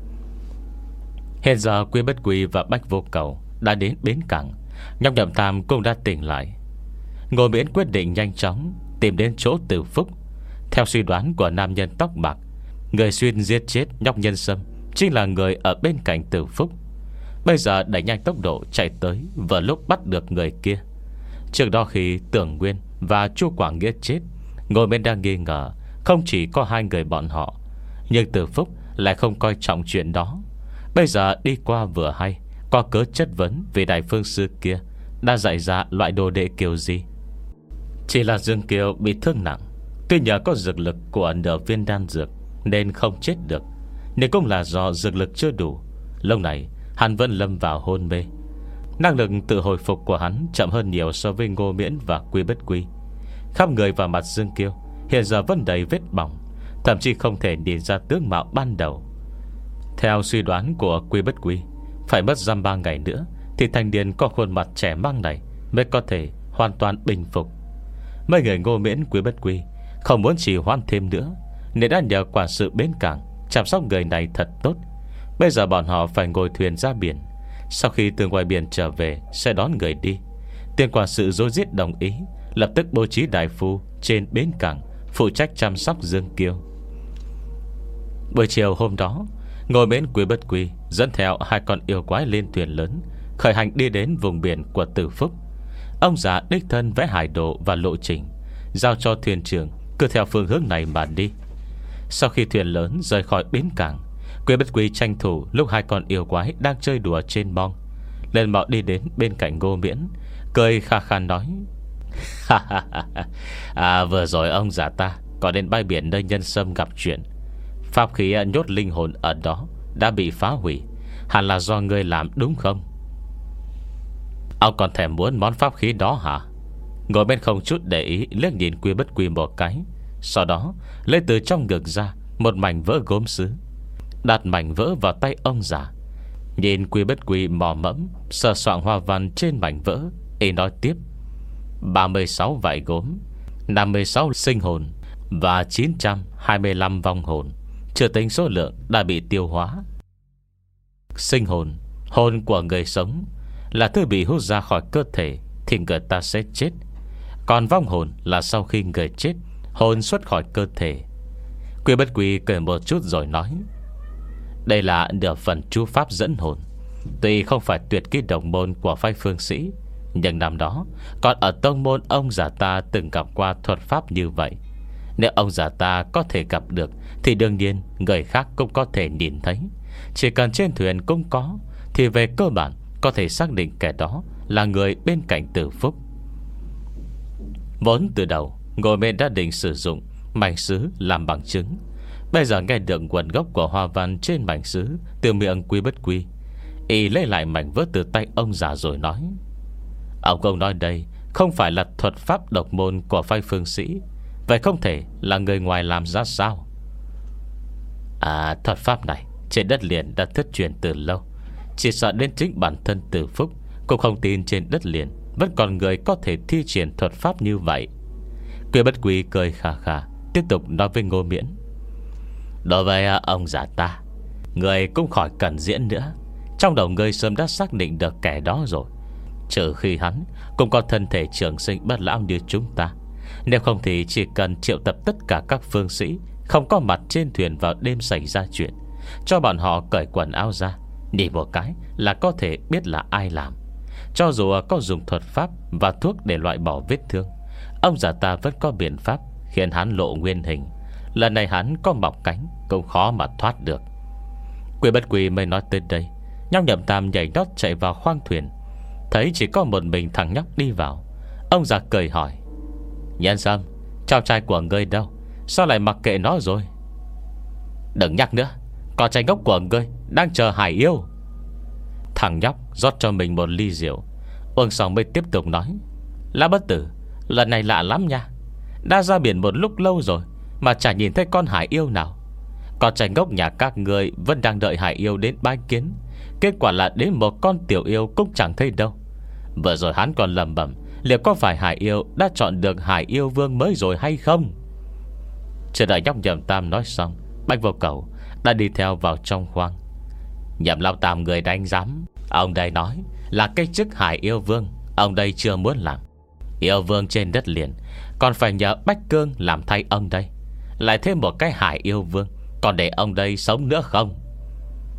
Hiện giờ Quy Bất Quy và Bách Vô Cầu đã đến bến cảng. Nhóc Nhậm Tam cũng đã tỉnh lại. Ngô Miễn quyết định nhanh chóng tìm đến chỗ Tử Phúc. Theo suy đoán của nam nhân tóc bạc, người xuyên giết chết nhóc Nhân Sâm chính là người ở bên cạnh Từ Phúc. Bây giờ đẩy nhanh tốc độ chạy tới, vừa lúc bắt được người kia. Trước đó khi Tưởng Nguyên và Chu Quảng Nghĩa chết, Ngô Miễn đang nghi ngờ không chỉ có hai người bọn họ, nhưng Từ Phúc lại không coi trọng chuyện đó. Bây giờ đi qua vừa hay có cớ chất vấn về đại phương sư kia đã dạy ra loại đồ đệ kiểu gì. Chỉ là Dương Kiều bị thương nặng, tuy nhờ có dược lực của nửa viên đan dược nên không chết được, nhưng cũng là do dược lực chưa đủ. Lúc này hắn vẫn lâm vào hôn mê. Năng lực tự hồi phục của hắn chậm hơn nhiều so với Ngô Miễn và Quy Bất Quy. Khắp người và mặt Dương Kiều hiện giờ vẫn đầy vết bỏng, thậm chí không thể nhìn ra tướng mạo ban đầu. Theo suy đoán của Quy Bất Quy, phải mất dăm ba ngày nữa thì thanh niên có khuôn mặt trẻ măng này mới có thể hoàn toàn bình phục. Mấy người Ngô Miễn, Quy Bất Quy không muốn trì hoãn thêm nữa, nên đã nhờ quản sự bến cảng chăm sóc người này thật tốt. Bây giờ bọn họ phải ngồi thuyền ra biển. Sau khi từ ngoài biển trở về sẽ đón người đi. Tiền quản sự rối rít đồng ý, lập tức bố trí đại phu trên bến cảng phụ trách chăm sóc Dương Kiều. Buổi chiều hôm đó, Ngô Miễn, Quy Bất Quy dẫn theo hai con yêu quái lên thuyền lớn, khởi hành đi đến vùng biển của Từ Phúc. Ông già đích thân vẽ hải đồ và lộ trình, giao cho thuyền trưởng cứ theo phương hướng này mà đi. Sau khi thuyền lớn rời khỏi bến cảng, Quy Bất Quy tranh thủ lúc hai con yêu quái đang chơi đùa trên bong, lên mọ đi đến bên cạnh Ngô Miễn, cười kha kha nói: À, vừa rồi ông già ta có đến bãi biển nơi Nhân Sâm gặp chuyện. Pháp khí nhốt linh hồn ở đó đã bị phá hủy, hẳn là do ngươi làm đúng không? Ông còn thèm muốn món pháp khí đó hả? Ngồi bên không chút để ý liếc nhìn Quy Bất Quy một cái, sau đó lấy từ trong ngực ra một mảnh vỡ gốm sứ, đặt mảnh vỡ vào tay ông già. Nhìn Quy Bất Quy mò mẫm sờ soạng hoa văn trên mảnh vỡ, y nói tiếp: ba mươi sáu vải gốm, năm mươi sáu sinh hồn và chín trăm hai mươi lăm vong hồn, chưa tính số lượng đã bị tiêu hóa. Sinh hồn, hồn của người sống, là thứ bị hút ra khỏi cơ thể thì người ta sẽ chết. Còn vong hồn là sau khi người chết, hồn xuất khỏi cơ thể. Quy Bất Quy cười một chút rồi nói: đây là nửa phần chú pháp dẫn hồn. Tuy không phải tuyệt kỹ đồng môn của phái phương sĩ, nhưng năm đó còn ở tông môn ông già ta từng gặp qua thuật pháp như vậy. Nếu ông già ta có thể gặp được thì đương nhiên người khác cũng có thể nhìn thấy. Chỉ cần trên thuyền cũng có, thì về cơ bản có thể xác định kẻ đó là người bên cạnh Từ Phúc. Vốn từ đầu Ngô Miễn đã định sử dụng mảnh sứ làm bằng chứng. Bây giờ nghe được nguồn gốc của hoa văn trên mảnh sứ từ miệng Quy Bất Quy, y lấy lại mảnh vỡ từ tay ông già rồi nói: ông công nói đây không phải là thuật pháp độc môn của phái phương sĩ, vậy không thể là người ngoài làm ra sao? À, thuật pháp này trên đất liền đã thất truyền từ lâu. Chỉ sợ đến chính bản thân Từ Phúc cũng không tin trên đất liền vẫn còn người có thể thi triển thuật pháp như vậy. Quy Bất Quy cười khà khà, tiếp tục nói với Ngô Miễn: đối với ông già ta, người cũng khỏi cần diễn nữa. Trong đầu người sớm đã xác định được kẻ đó rồi. Trừ khi hắn cũng có thân thể trường sinh bất lão như chúng ta. Nếu không thì chỉ cần triệu tập tất cả các phương sĩ không có mặt trên thuyền vào đêm xảy ra chuyện, cho bọn họ cởi quần áo ra, nhìn một cái là có thể biết là ai làm. Cho dù có dùng thuật pháp và thuốc để loại bỏ vết thương, ông già ta vẫn có biện pháp khiến hắn lộ nguyên hình. Lần này hắn có mọc cánh cũng khó mà thoát được. Quy Bất Quy mới nói tới đây, nhóc Nhậm Tam nhảy nhót chạy vào khoang thuyền, thấy chỉ có một mình thằng nhóc đi vào. Ông già cười hỏi: Nhân Sâm, cháu trai của ngươi đâu? Sao lại mặc kệ nó rồi? Đừng nhắc nữa, con trai ngốc của ngươi đang chờ Hải Yêu. Thằng nhóc rót cho mình một ly rượu, uống xong mới tiếp tục nói: Lã Bất Tử, lần này lạ lắm nha. Đã ra biển một lúc lâu rồi mà chả nhìn thấy con Hải Yêu nào. Con trai ngốc nhà các ngươi vẫn đang đợi Hải Yêu đến bái kiến, kết quả là đến một con tiểu yêu cũng chẳng thấy đâu. Vừa rồi hắn còn lầm bẩm liệu có phải Hải Yêu đã chọn được Hải Yêu Vương mới rồi hay không. Chờ đợi nhóc Nhậm Tam nói xong, Bạch Vô Cầu đã đi theo vào trong khoang. Nhậm Lão Tam người đánh giám, ông đây nói là cái chức Hải Yêu Vương ông đây chưa muốn làm. Yêu Vương trên đất liền còn phải nhờ Bách Cương làm thay ông đây. Lại thêm một cái Hải Yêu Vương, còn để ông đây sống nữa không?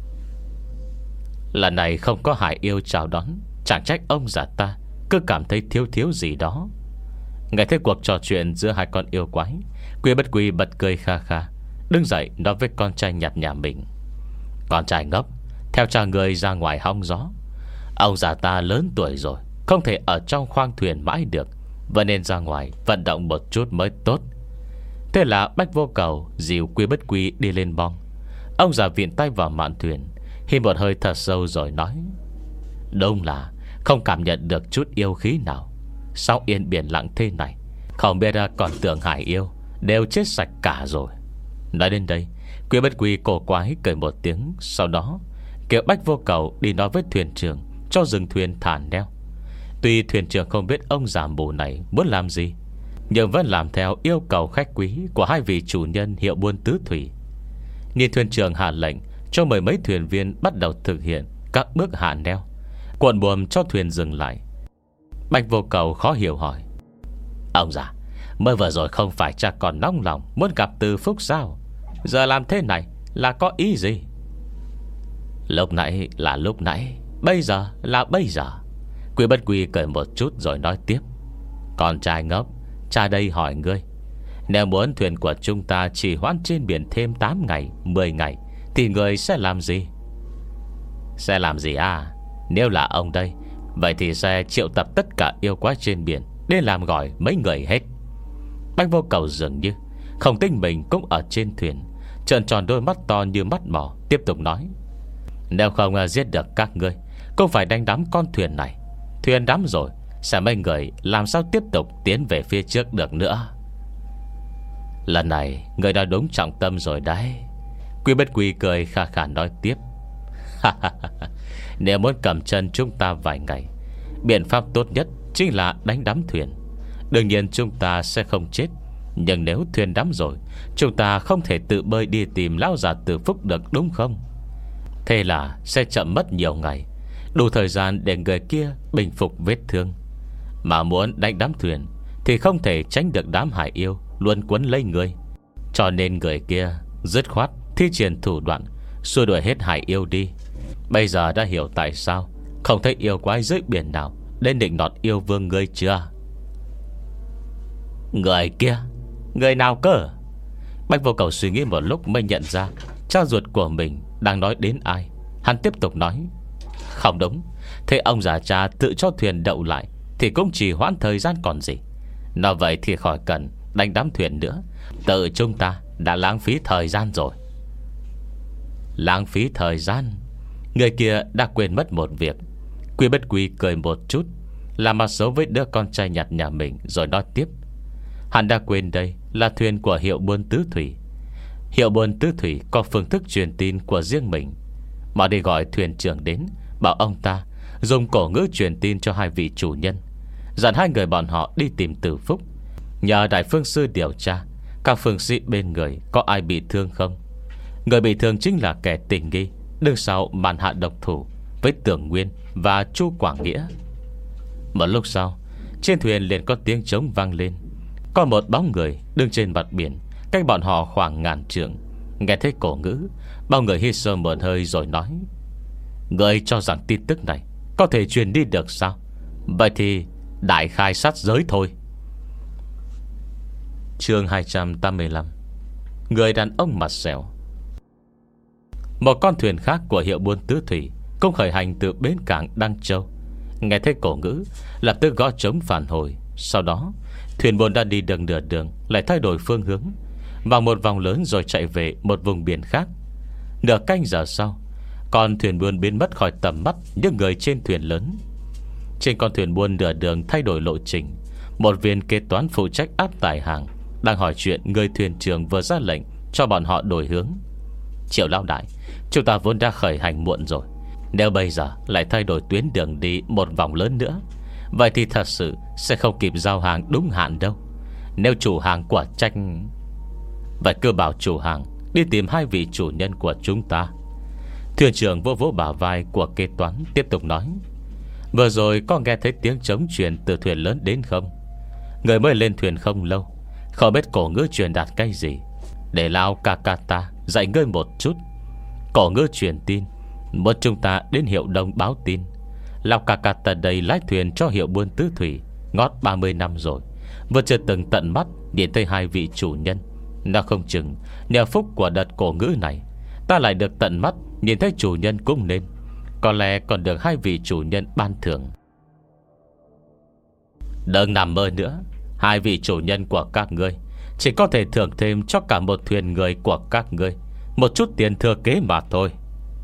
Lần này không có hải yêu chào đón, chẳng trách ông già ta cứ cảm thấy thiếu thiếu gì đó. Nghe thấy cuộc trò chuyện giữa hai con yêu quái, Quy Bất Quy bật cười kha kha, đứng dậy nói với con trai nhặt nhà mình: Con trai ngốc, theo cha người ra ngoài hóng gió. Ông già ta lớn tuổi rồi, không thể ở trong khoang thuyền mãi được, vẫn nên ra ngoài vận động một chút mới tốt. Thế là Bách Vô Cầu dìu Quy Bất Quy đi lên bong. Ông già viện tay vào mạn thuyền, hít một hơi thật sâu rồi nói: Đúng là không cảm nhận được chút yêu khí nào. Sau yên biển lặng thế này, không biết còn tưởng hải yêu đều chết sạch cả rồi. Nói đến đây, Quy Bất Quy cổ quái cười một tiếng. Sau đó kêu Bách Vô Cầu đi nói với thuyền trưởng cho dừng thuyền thả neo. Tuy thuyền trưởng không biết ông già mù này muốn làm gì, nhưng vẫn làm theo yêu cầu khách quý của hai vị chủ nhân hiệu buôn tứ thủy. Nhìn thuyền trưởng hạ lệnh cho mười mấy thuyền viên bắt đầu thực hiện các bước hạ neo, cuộn buồm cho thuyền dừng lại. Bạch Vô Cầu khó hiểu hỏi: Ông già, mới vừa rồi không phải cha còn nóng lòng muốn gặp Từ Phúc sao? Giờ làm thế này là có ý gì? Lúc nãy là lúc nãy, bây giờ là bây giờ. Quy Bất Quy cười một chút rồi nói tiếp: Con trai ngốc, cha đây hỏi ngươi, nếu muốn thuyền của chúng ta chỉ hoãn trên biển thêm tám ngày, mười ngày, thì ngươi sẽ làm gì? Sẽ làm gì à? Nếu là ông đây, vậy thì sẽ triệu tập tất cả yêu quái trên biển để làm gọi mấy người hết. Bách Vô Cầu dường như không tin mình cũng ở trên thuyền, trợn tròn đôi mắt to như mắt mỏ, tiếp tục nói: Nếu không giết được các ngươi, cũng phải đánh đắm con thuyền này. Thuyền đắm rồi, sẽ mấy người làm sao tiếp tục tiến về phía trước được nữa. Lần này người đã đúng trọng tâm rồi đấy. Quy Bất Quy cười khà khà nói tiếp: Nếu muốn cầm chân chúng ta vài ngày, biện pháp tốt nhất chính là đánh đắm thuyền. Đương nhiên chúng ta sẽ không chết, nhưng nếu thuyền đắm rồi, chúng ta không thể tự bơi đi tìm lão già Từ Phúc được, đúng không? Thế là sẽ chậm mất nhiều ngày, đủ thời gian để người kia bình phục vết thương. Mà muốn đánh đám thuyền thì không thể tránh được đám hải yêu luôn quấn lấy người. Cho nên người kia dứt khoát thi triển thủ đoạn xua đuổi hết hải yêu đi. Bây giờ đã hiểu tại sao không thấy yêu quái dưới biển nào đến định nọt yêu vương ngươi chưa? Người kia, người nào cơ? Bạch Vô Cầu suy nghĩ một lúc mới nhận ra cha ruột của mình đang nói đến ai. Hắn tiếp tục nói: Không đúng, thế ông già cha tự cho thuyền đậu lại thì cũng chỉ hoãn thời gian còn gì. Nói vậy thì khỏi cần đánh đám thuyền nữa. Tự chúng ta đã lãng phí thời gian rồi. Lãng phí thời gian? Người kia đã quên mất một việc. Quy Bất Quy cười một chút, làm mặt xấu với đứa con trai nhặt nhà mình, rồi nói tiếp: Hắn đã quên đây là thuyền của hiệu buôn tứ thủy. Hiệu buôn tứ thủy có phương thức truyền tin của riêng mình. Mà đi gọi thuyền trưởng đến, bảo ông ta dùng cổ ngữ truyền tin cho hai vị chủ nhân, dặn hai người bọn họ đi tìm Từ Phúc, nhờ đại phương sư điều tra các phương sĩ bên người có ai bị thương không. Người bị thương chính là kẻ tình nghi đứng sau màn hạ độc thủ với Tưởng Nguyên và Chu Quảng Nghĩa. Một lúc sau, trên thuyền liền có tiếng trống vang lên. Có một bóng người đứng trên mặt biển, cách bọn họ khoảng ngàn trượng. Nghe thấy cổ ngữ, bao người hít sâu một hơi rồi nói: Người cho rằng tin tức này có thể truyền đi được sao? Vậy thì đại khai sát giới thôi. Chương hai trăm tám mươi lăm. Người đàn ông mặt sẹo. Một con thuyền khác của hiệu buôn tứ thủy cũng khởi hành từ bến cảng Đăng Châu. Nghe thấy cổ ngữ, lập tức gõ trống phản hồi. Sau đó thuyền buôn đã đi đường nửa đường, lại thay đổi phương hướng, vào một vòng lớn rồi chạy về một vùng biển khác. Nửa canh giờ sau, con thuyền buôn biến mất khỏi tầm mắt những người trên thuyền lớn. Trên con thuyền buôn nửa đường thay đổi lộ trình, một viên kế toán phụ trách áp tải hàng đang hỏi chuyện người thuyền trưởng vừa ra lệnh cho bọn họ đổi hướng. Triệu lão đại, chúng ta vốn đã khởi hành muộn rồi, nếu bây giờ lại thay đổi tuyến đường đi một vòng lớn nữa, vậy thì thật sự sẽ không kịp giao hàng đúng hạn đâu. Nếu chủ hàng quả trách, vậy cứ bảo chủ hàng đi tìm hai vị chủ nhân của chúng ta. Thuyền trưởng vỗ vỗ bả vai của kế toán, tiếp tục nói: Vừa rồi có nghe thấy tiếng trống truyền từ thuyền lớn đến không? Người mới lên thuyền không lâu, không biết cổ ngữ truyền đạt cái gì, để lão ca ca ta dạy ngươi một chút. Cổ ngữ truyền tin Muốn chúng ta đến hiệu đông báo tin Lão ca ca ta đây lái thuyền cho hiệu buôn tứ thủy ngót ba mươi năm rồi, vừa chưa từng tận mắt nhìn thấy hai vị chủ nhân. Nó không chừng nhờ phúc của đợt cổ ngữ này, ta lại được tận mắt nhìn thấy chủ nhân cũng nên. Có lẽ còn được hai vị chủ nhân ban thưởng. Đừng nằm mơ nữa. Hai vị chủ nhân của các ngươi chỉ có thể thưởng thêm cho cả một thuyền người của các ngươi một chút tiền thừa kế mà thôi.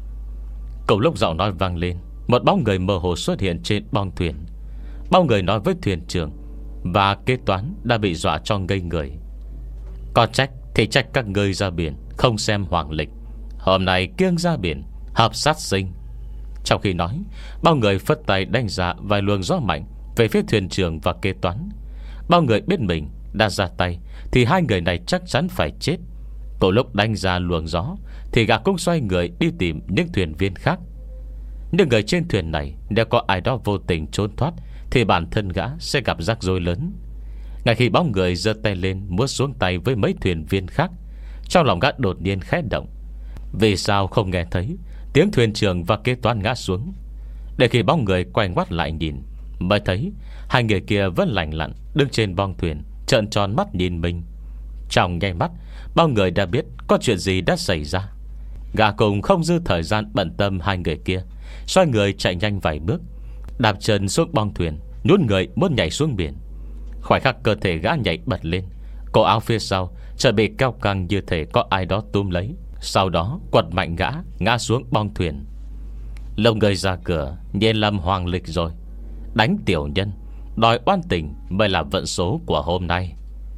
Cùng lúc giọng nói vang lên, một bóng người mơ hồ xuất hiện trên bong thuyền. Bóng người nói với thuyền trưởng và kế toán đã bị dọa cho ngây người. Có trách thì trách các ngươi ra biển không xem hoàng lịch, hôm nay kiêng ra biển hợp sát sinh. Trong khi nói, bao người phất tay đánh ra vài luồng gió mạnh về phía thuyền trưởng và kế toán. Bao người biết mình đã ra tay thì hai người này chắc chắn phải chết. Cùng lúc đánh ra luồng gió thì gã cũng xoay người đi tìm những thuyền viên khác. Những người trên thuyền này nếu có ai đó vô tình trốn thoát thì bản thân gã sẽ gặp rắc rối lớn. Ngay khi bóng người giơ tay lên muốn xuống tay với mấy thuyền viên khác, trong lòng gã đột nhiên khẽ động. Vì sao không nghe thấy tiếng thuyền trưởng và kế toán ngã xuống? Để khi bóng người quay ngoắt lại nhìn, mới thấy hai người kia vẫn lành lặn đứng trên bong thuyền, trợn tròn mắt nhìn mình. Trong nháy mắt, bao người đã biết có chuyện gì đã xảy ra. Gã cùng không dư thời gian bận tâm hai người kia, xoay người chạy nhanh vài bước, đạp chân xuống bong thuyền, nhún người muốn nhảy xuống biển. Khoảnh khắc cơ thể gã nhảy bật lên, cổ áo phía sau chợt bị kéo căng như thể có ai đó túm lấy, sau đó quật mạnh gã ngã xuống bong thuyền. Lông người ra cửa nhìn lầm hoàng lịch rồi. Đánh tiểu nhân, đòi oan tình mới là vận số của hôm nay.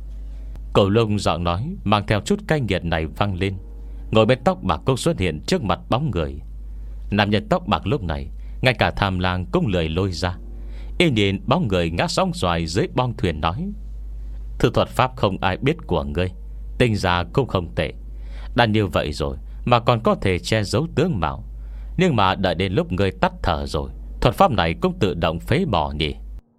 Cầu lông giọng nói mang theo chút cay nghiệt này vang lên. Ngồi bên tóc bạc cũng xuất hiện trước mặt bóng người. Nam nhân tóc bạc lúc này ngay cả tham lang cũng lười lôi ra. Y nhìn bóng người ngã sóng xoài dưới bong thuyền nói: Thư thuật pháp không ai biết của ngươi, tinh ra cũng không tệ. Đã như vậy rồi mà còn có thể che giấu tướng mạo. Nhưng mà đợi đến lúc ngươi tắt thở rồi, thuật pháp này cũng tự động phế bỏ nhỉ?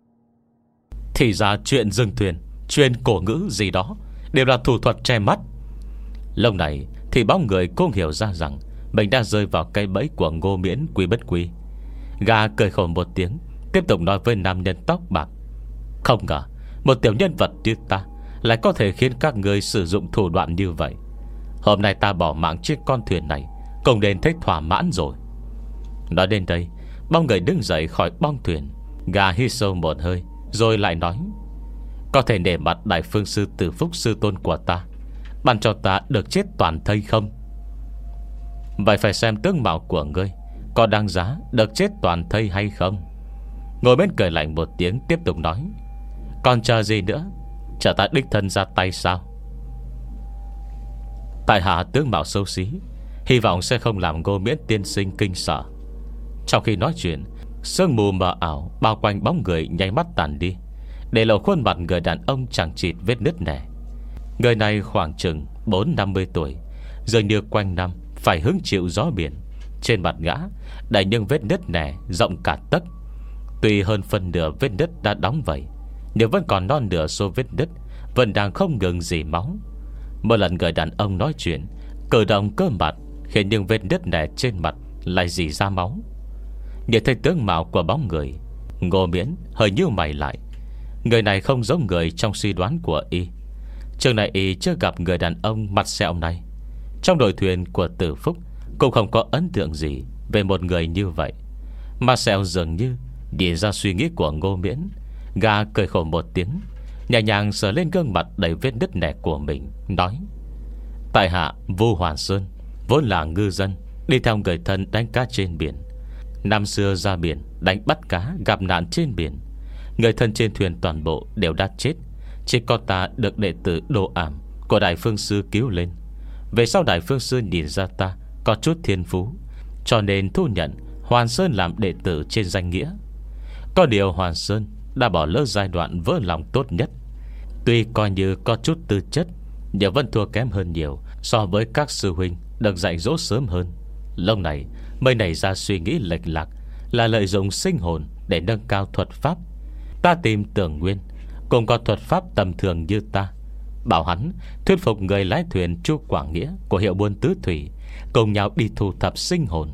Thì ra chuyện dừng thuyền, chuyện cổ ngữ gì đó đều là thủ thuật che mắt. Lúc này thì bóng người cũng hiểu ra rằng mình đã rơi vào cây bẫy của Ngô Miễn Quy Bất Quy. Gà cười khổ một tiếng, tiếp tục nói với nam nhân tóc bạc: Không ngờ một tiểu nhân vật như ta lại có thể khiến các người sử dụng thủ đoạn như vậy. Hôm nay ta bỏ mạng trên con thuyền này cũng nên thấy thỏa mãn rồi. Nói đến đây, bóng người đứng dậy khỏi bong thuyền. Gà hít sâu một hơi rồi lại nói: Có thể nể mặt Đại Phương Sư Tử Phúc sư tôn của ta, ban cho ta được chết toàn thây không? Vậy phải xem tướng mạo của ngươi có đáng giá được chết toàn thây hay không. Ngồi bên cười lạnh một tiếng, tiếp tục nói: Còn chờ gì nữa, chờ ta đích thân ra tay sao? Tại hạ tướng mạo xấu xí, hy vọng sẽ không làm Ngô Miễn tiên sinh kinh sợ. Trong khi nói chuyện, sương mù mờ ảo bao quanh bóng người nháy mắt tàn đi, để lộ khuôn mặt người đàn ông chẳng chịt vết nứt nẻ. Người này khoảng chừng bốn năm mươi tuổi, dường như quanh năm phải hứng chịu gió biển. Trên mặt gã đầy những vết nứt nẻ rộng cả tấc. Tuy hơn phân nửa vết nứt đã đóng vậy, nhưng vẫn còn non nửa số vết nứt vẫn đang không ngừng rỉ máu. Một lần người đàn ông nói chuyện, cử động cơ mặt khiến những vết nứt nẻ trên mặt lại rỉ ra máu. Nhìn thấy tướng mạo của bóng người, Ngô Miễn hơi nhíu mày lại. Người này không giống người trong suy đoán của y. Trước này y chưa gặp người đàn ông mặt sẹo này. Trong đội thuyền của Tử Phúc cũng không có ấn tượng gì về một người như vậy. Mặt sẹo dường như nhìn ra suy nghĩ của Ngô Miễn. Gà cười khổ một tiếng, nhẹ nhàng sờ lên gương mặt đầy vết nứt nẻ của mình, nói: Tại hạ Vu Hoàn Sơn, vốn là ngư dân, đi theo người thân đánh cá trên biển. Năm xưa ra biển đánh bắt cá gặp nạn trên biển. Người thân trên thuyền toàn bộ đều đã chết, chỉ có ta được đệ tử Đồ Ảm của Đại Phương Sư cứu lên. Về sau Đại Phương Sư nhìn ra ta có chút thiên phú, cho nên thu nhận Hoàn Sơn làm đệ tử trên danh nghĩa. Có điều Hoàn Sơn đã bỏ lỡ giai đoạn vỡ lòng tốt nhất. Tuy coi như có chút tư chất, nhưng vẫn thua kém hơn nhiều so với các sư huynh được dạy dỗ sớm hơn. Lâu này mới nảy ra suy nghĩ lệch lạc, là lợi dụng sinh hồn để nâng cao thuật pháp. Ta tìm Tưởng Nguyên cũng có thuật pháp tầm thường như ta, bảo hắn thuyết phục người lái thuyền Chu Quảng Nghĩa của hiệu buôn tứ thủy cùng nhau đi thu thập sinh hồn.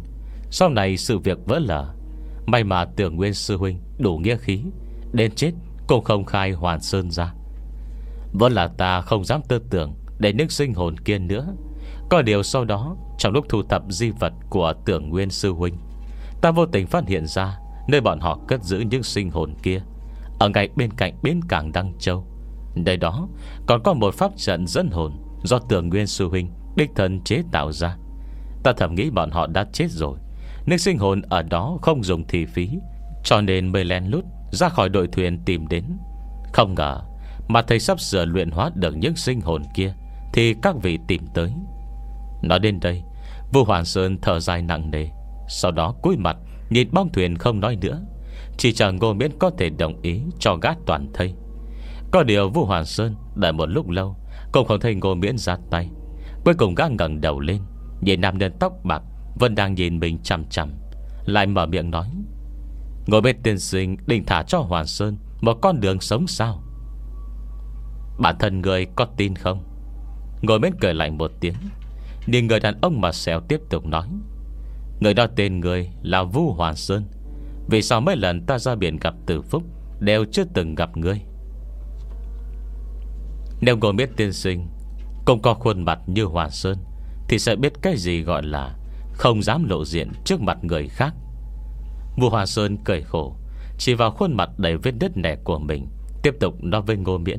Sau này sự việc vỡ lở. May mà Tưởng Nguyên sư huynh đủ nghĩa khí, đến chết cũng không khai Hoàn Sơn ra. Vẫn là ta không dám tư tưởng để những sinh hồn kia nữa. Có điều sau đó, trong lúc thu thập di vật của Tưởng Nguyên sư huynh, ta vô tình phát hiện ra nơi bọn họ cất giữ những sinh hồn kia, ở ngay bên cạnh bến cảng Đăng Châu. Nơi đó còn có một pháp trận dẫn hồn do Tưởng Nguyên sư huynh đích thân chế tạo ra. Ta thầm nghĩ bọn họ đã chết rồi, nên sinh hồn ở đó không dùng thị phí, cho nên mới lén lút ra khỏi đội thuyền tìm đến. Không ngờ mà thầy sắp sửa luyện hóa được những sinh hồn kia thì các vị tìm tới. Nói đến đây, Vu Hoàn Sơn thở dài nặng nề, sau đó cúi mặt nhìn bong thuyền không nói nữa, chỉ chờ Ngô Miễn có thể đồng ý cho gác toàn thây. Có điều Vu Hoàn Sơn đợi một lúc lâu cũng không thấy Ngô Miễn ra tay. Cuối cùng gã ngẩng đầu lên, nhìn nam nhân tóc bạc vẫn đang nhìn mình chằm chằm, lại mở miệng nói: Ngô Miễn tiên sinh định thả cho Hoàn Sơn một con đường sống sao? Bản thân người có tin không? Ngô Miễn cười lạnh một tiếng, nhìn người đàn ông mà xẻo tiếp tục nói: Người đó tên người là Vu Hoàn Sơn. Vì sao mấy lần ta ra biển gặp Tử Phúc đều chưa từng gặp ngươi? Nếu Ngô Miễn tiên sinh cũng có khuôn mặt như Hoàn Sơn thì sẽ biết cái gì gọi là không dám lộ diện trước mặt người khác. Vu Hoàn Sơn cười khổ, chỉ vào khuôn mặt đầy vết nứt nẻ của mình, tiếp tục nói với Ngô Miễn: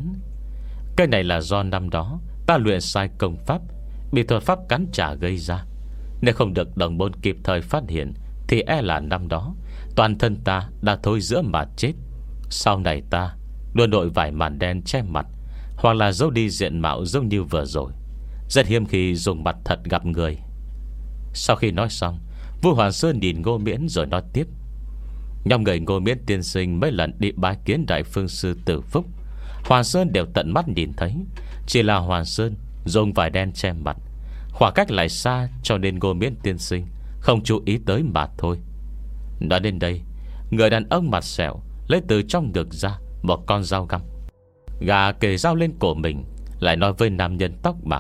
Cái này là do năm đó ta luyện sai công pháp, bị thuật pháp cắn trả gây ra. Nếu không được đồng môn kịp thời phát hiện thì e là năm đó toàn thân ta đã thối rữa mà chết. Sau này ta luôn đội vải màn đen che mặt, hoặc là giấu đi diện mạo giống như vừa rồi. Rất hiếm khi dùng mặt thật gặp người. Sau khi nói xong, Vu Hoàn Sơn nhìn Ngô Miễn rồi nói tiếp: Nhóm người Ngô Miễn tiên sinh mấy lần đi bái kiến Đại Phương Sư Tử Phúc, Hoàn Sơn đều tận mắt nhìn thấy. Chỉ là Hoàn Sơn dùng vải đen che mặt, khoảng cách lại xa, cho nên Ngô Miễn tiên sinh không chú ý tới mà thôi. Nói đến đây, người đàn ông mặt sẹo lấy từ trong ngực ra một con dao găm, gà kề dao lên cổ mình, lại nói với nam nhân tóc bạc: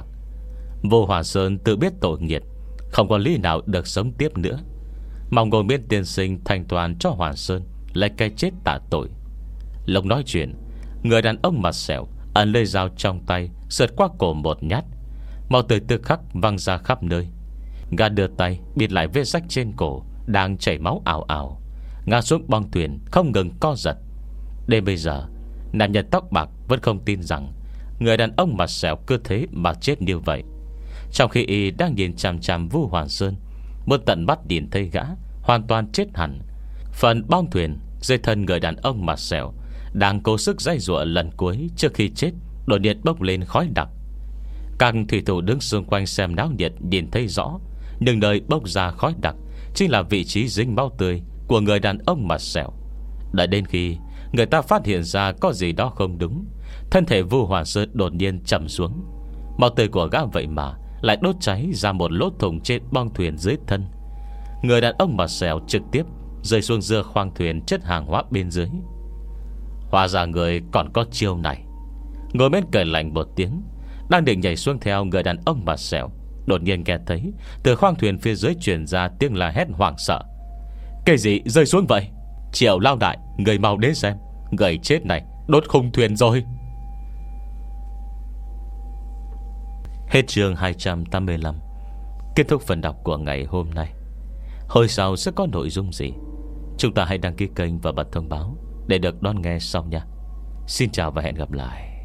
Vô Hoàn Sơn tự biết tội nghiệp, không có lý nào được sống tiếp nữa. Mong Ngô Miễn tiên sinh thanh toàn cho Hoàn Sơn lấy cái chết tạ tội. Lúc nói chuyện, người đàn ông mặt sẹo ẩn lưỡi dao trong tay sượt qua cổ một nhát, máu tươi tức khắc văng ra khắp nơi. Gã đưa tay bịt lại vết rách trên cổ đang chảy máu ảo ảo, ngã xuống bong thuyền không ngừng co giật. Đến bây giờ, nam nhân tóc bạc vẫn không tin rằng người đàn ông mặt sẹo cứ thế mà chết như vậy, trong khi y đang nhìn chằm chằm Vu Hoàn Sơn, muốn tận mắt nhìn thấy gã hoàn toàn chết hẳn. Phần bong thuyền dưới thân người đàn ông mặt sẹo đang cố sức giãy giụa lần cuối trước khi chết đột nhiên bốc lên khói đặc. Các thủy thủ đứng xung quanh xem náo nhiệt nhìn thấy rõ, nhưng nơi bốc ra khói đặc chính là vị trí dính máu tươi của người đàn ông mặt sẹo. Đợi đến khi người ta phát hiện ra có gì đó không đúng, thân thể Vu Hoàn Sơn đột nhiên trầm xuống. Máu tươi của gã vậy mà lại đốt cháy ra một lỗ thủng trên bong thuyền dưới thân. Người đàn ông mặt sẹo trực tiếp rơi xuống giữa khoang thuyền chất hàng hóa bên dưới. Hóa ra người còn có chiêu này. Ngồi bên cười lạnh một tiếng, đang định nhảy xuống theo người đàn ông mặt sẹo, đột nhiên nghe thấy từ khoang thuyền phía dưới truyền ra tiếng la hét hoảng sợ: Cái gì rơi xuống vậy? Triệu lao đại, người mau đến xem, người chết này đốt khung thuyền rồi. Hết chương hai trăm tám mươi lăm. Kết thúc phần đọc của ngày hôm nay. Hồi sau sẽ có nội dung gì, chúng ta hãy đăng ký kênh và bật thông báo để được đón nghe sau nha. Xin chào và hẹn gặp lại.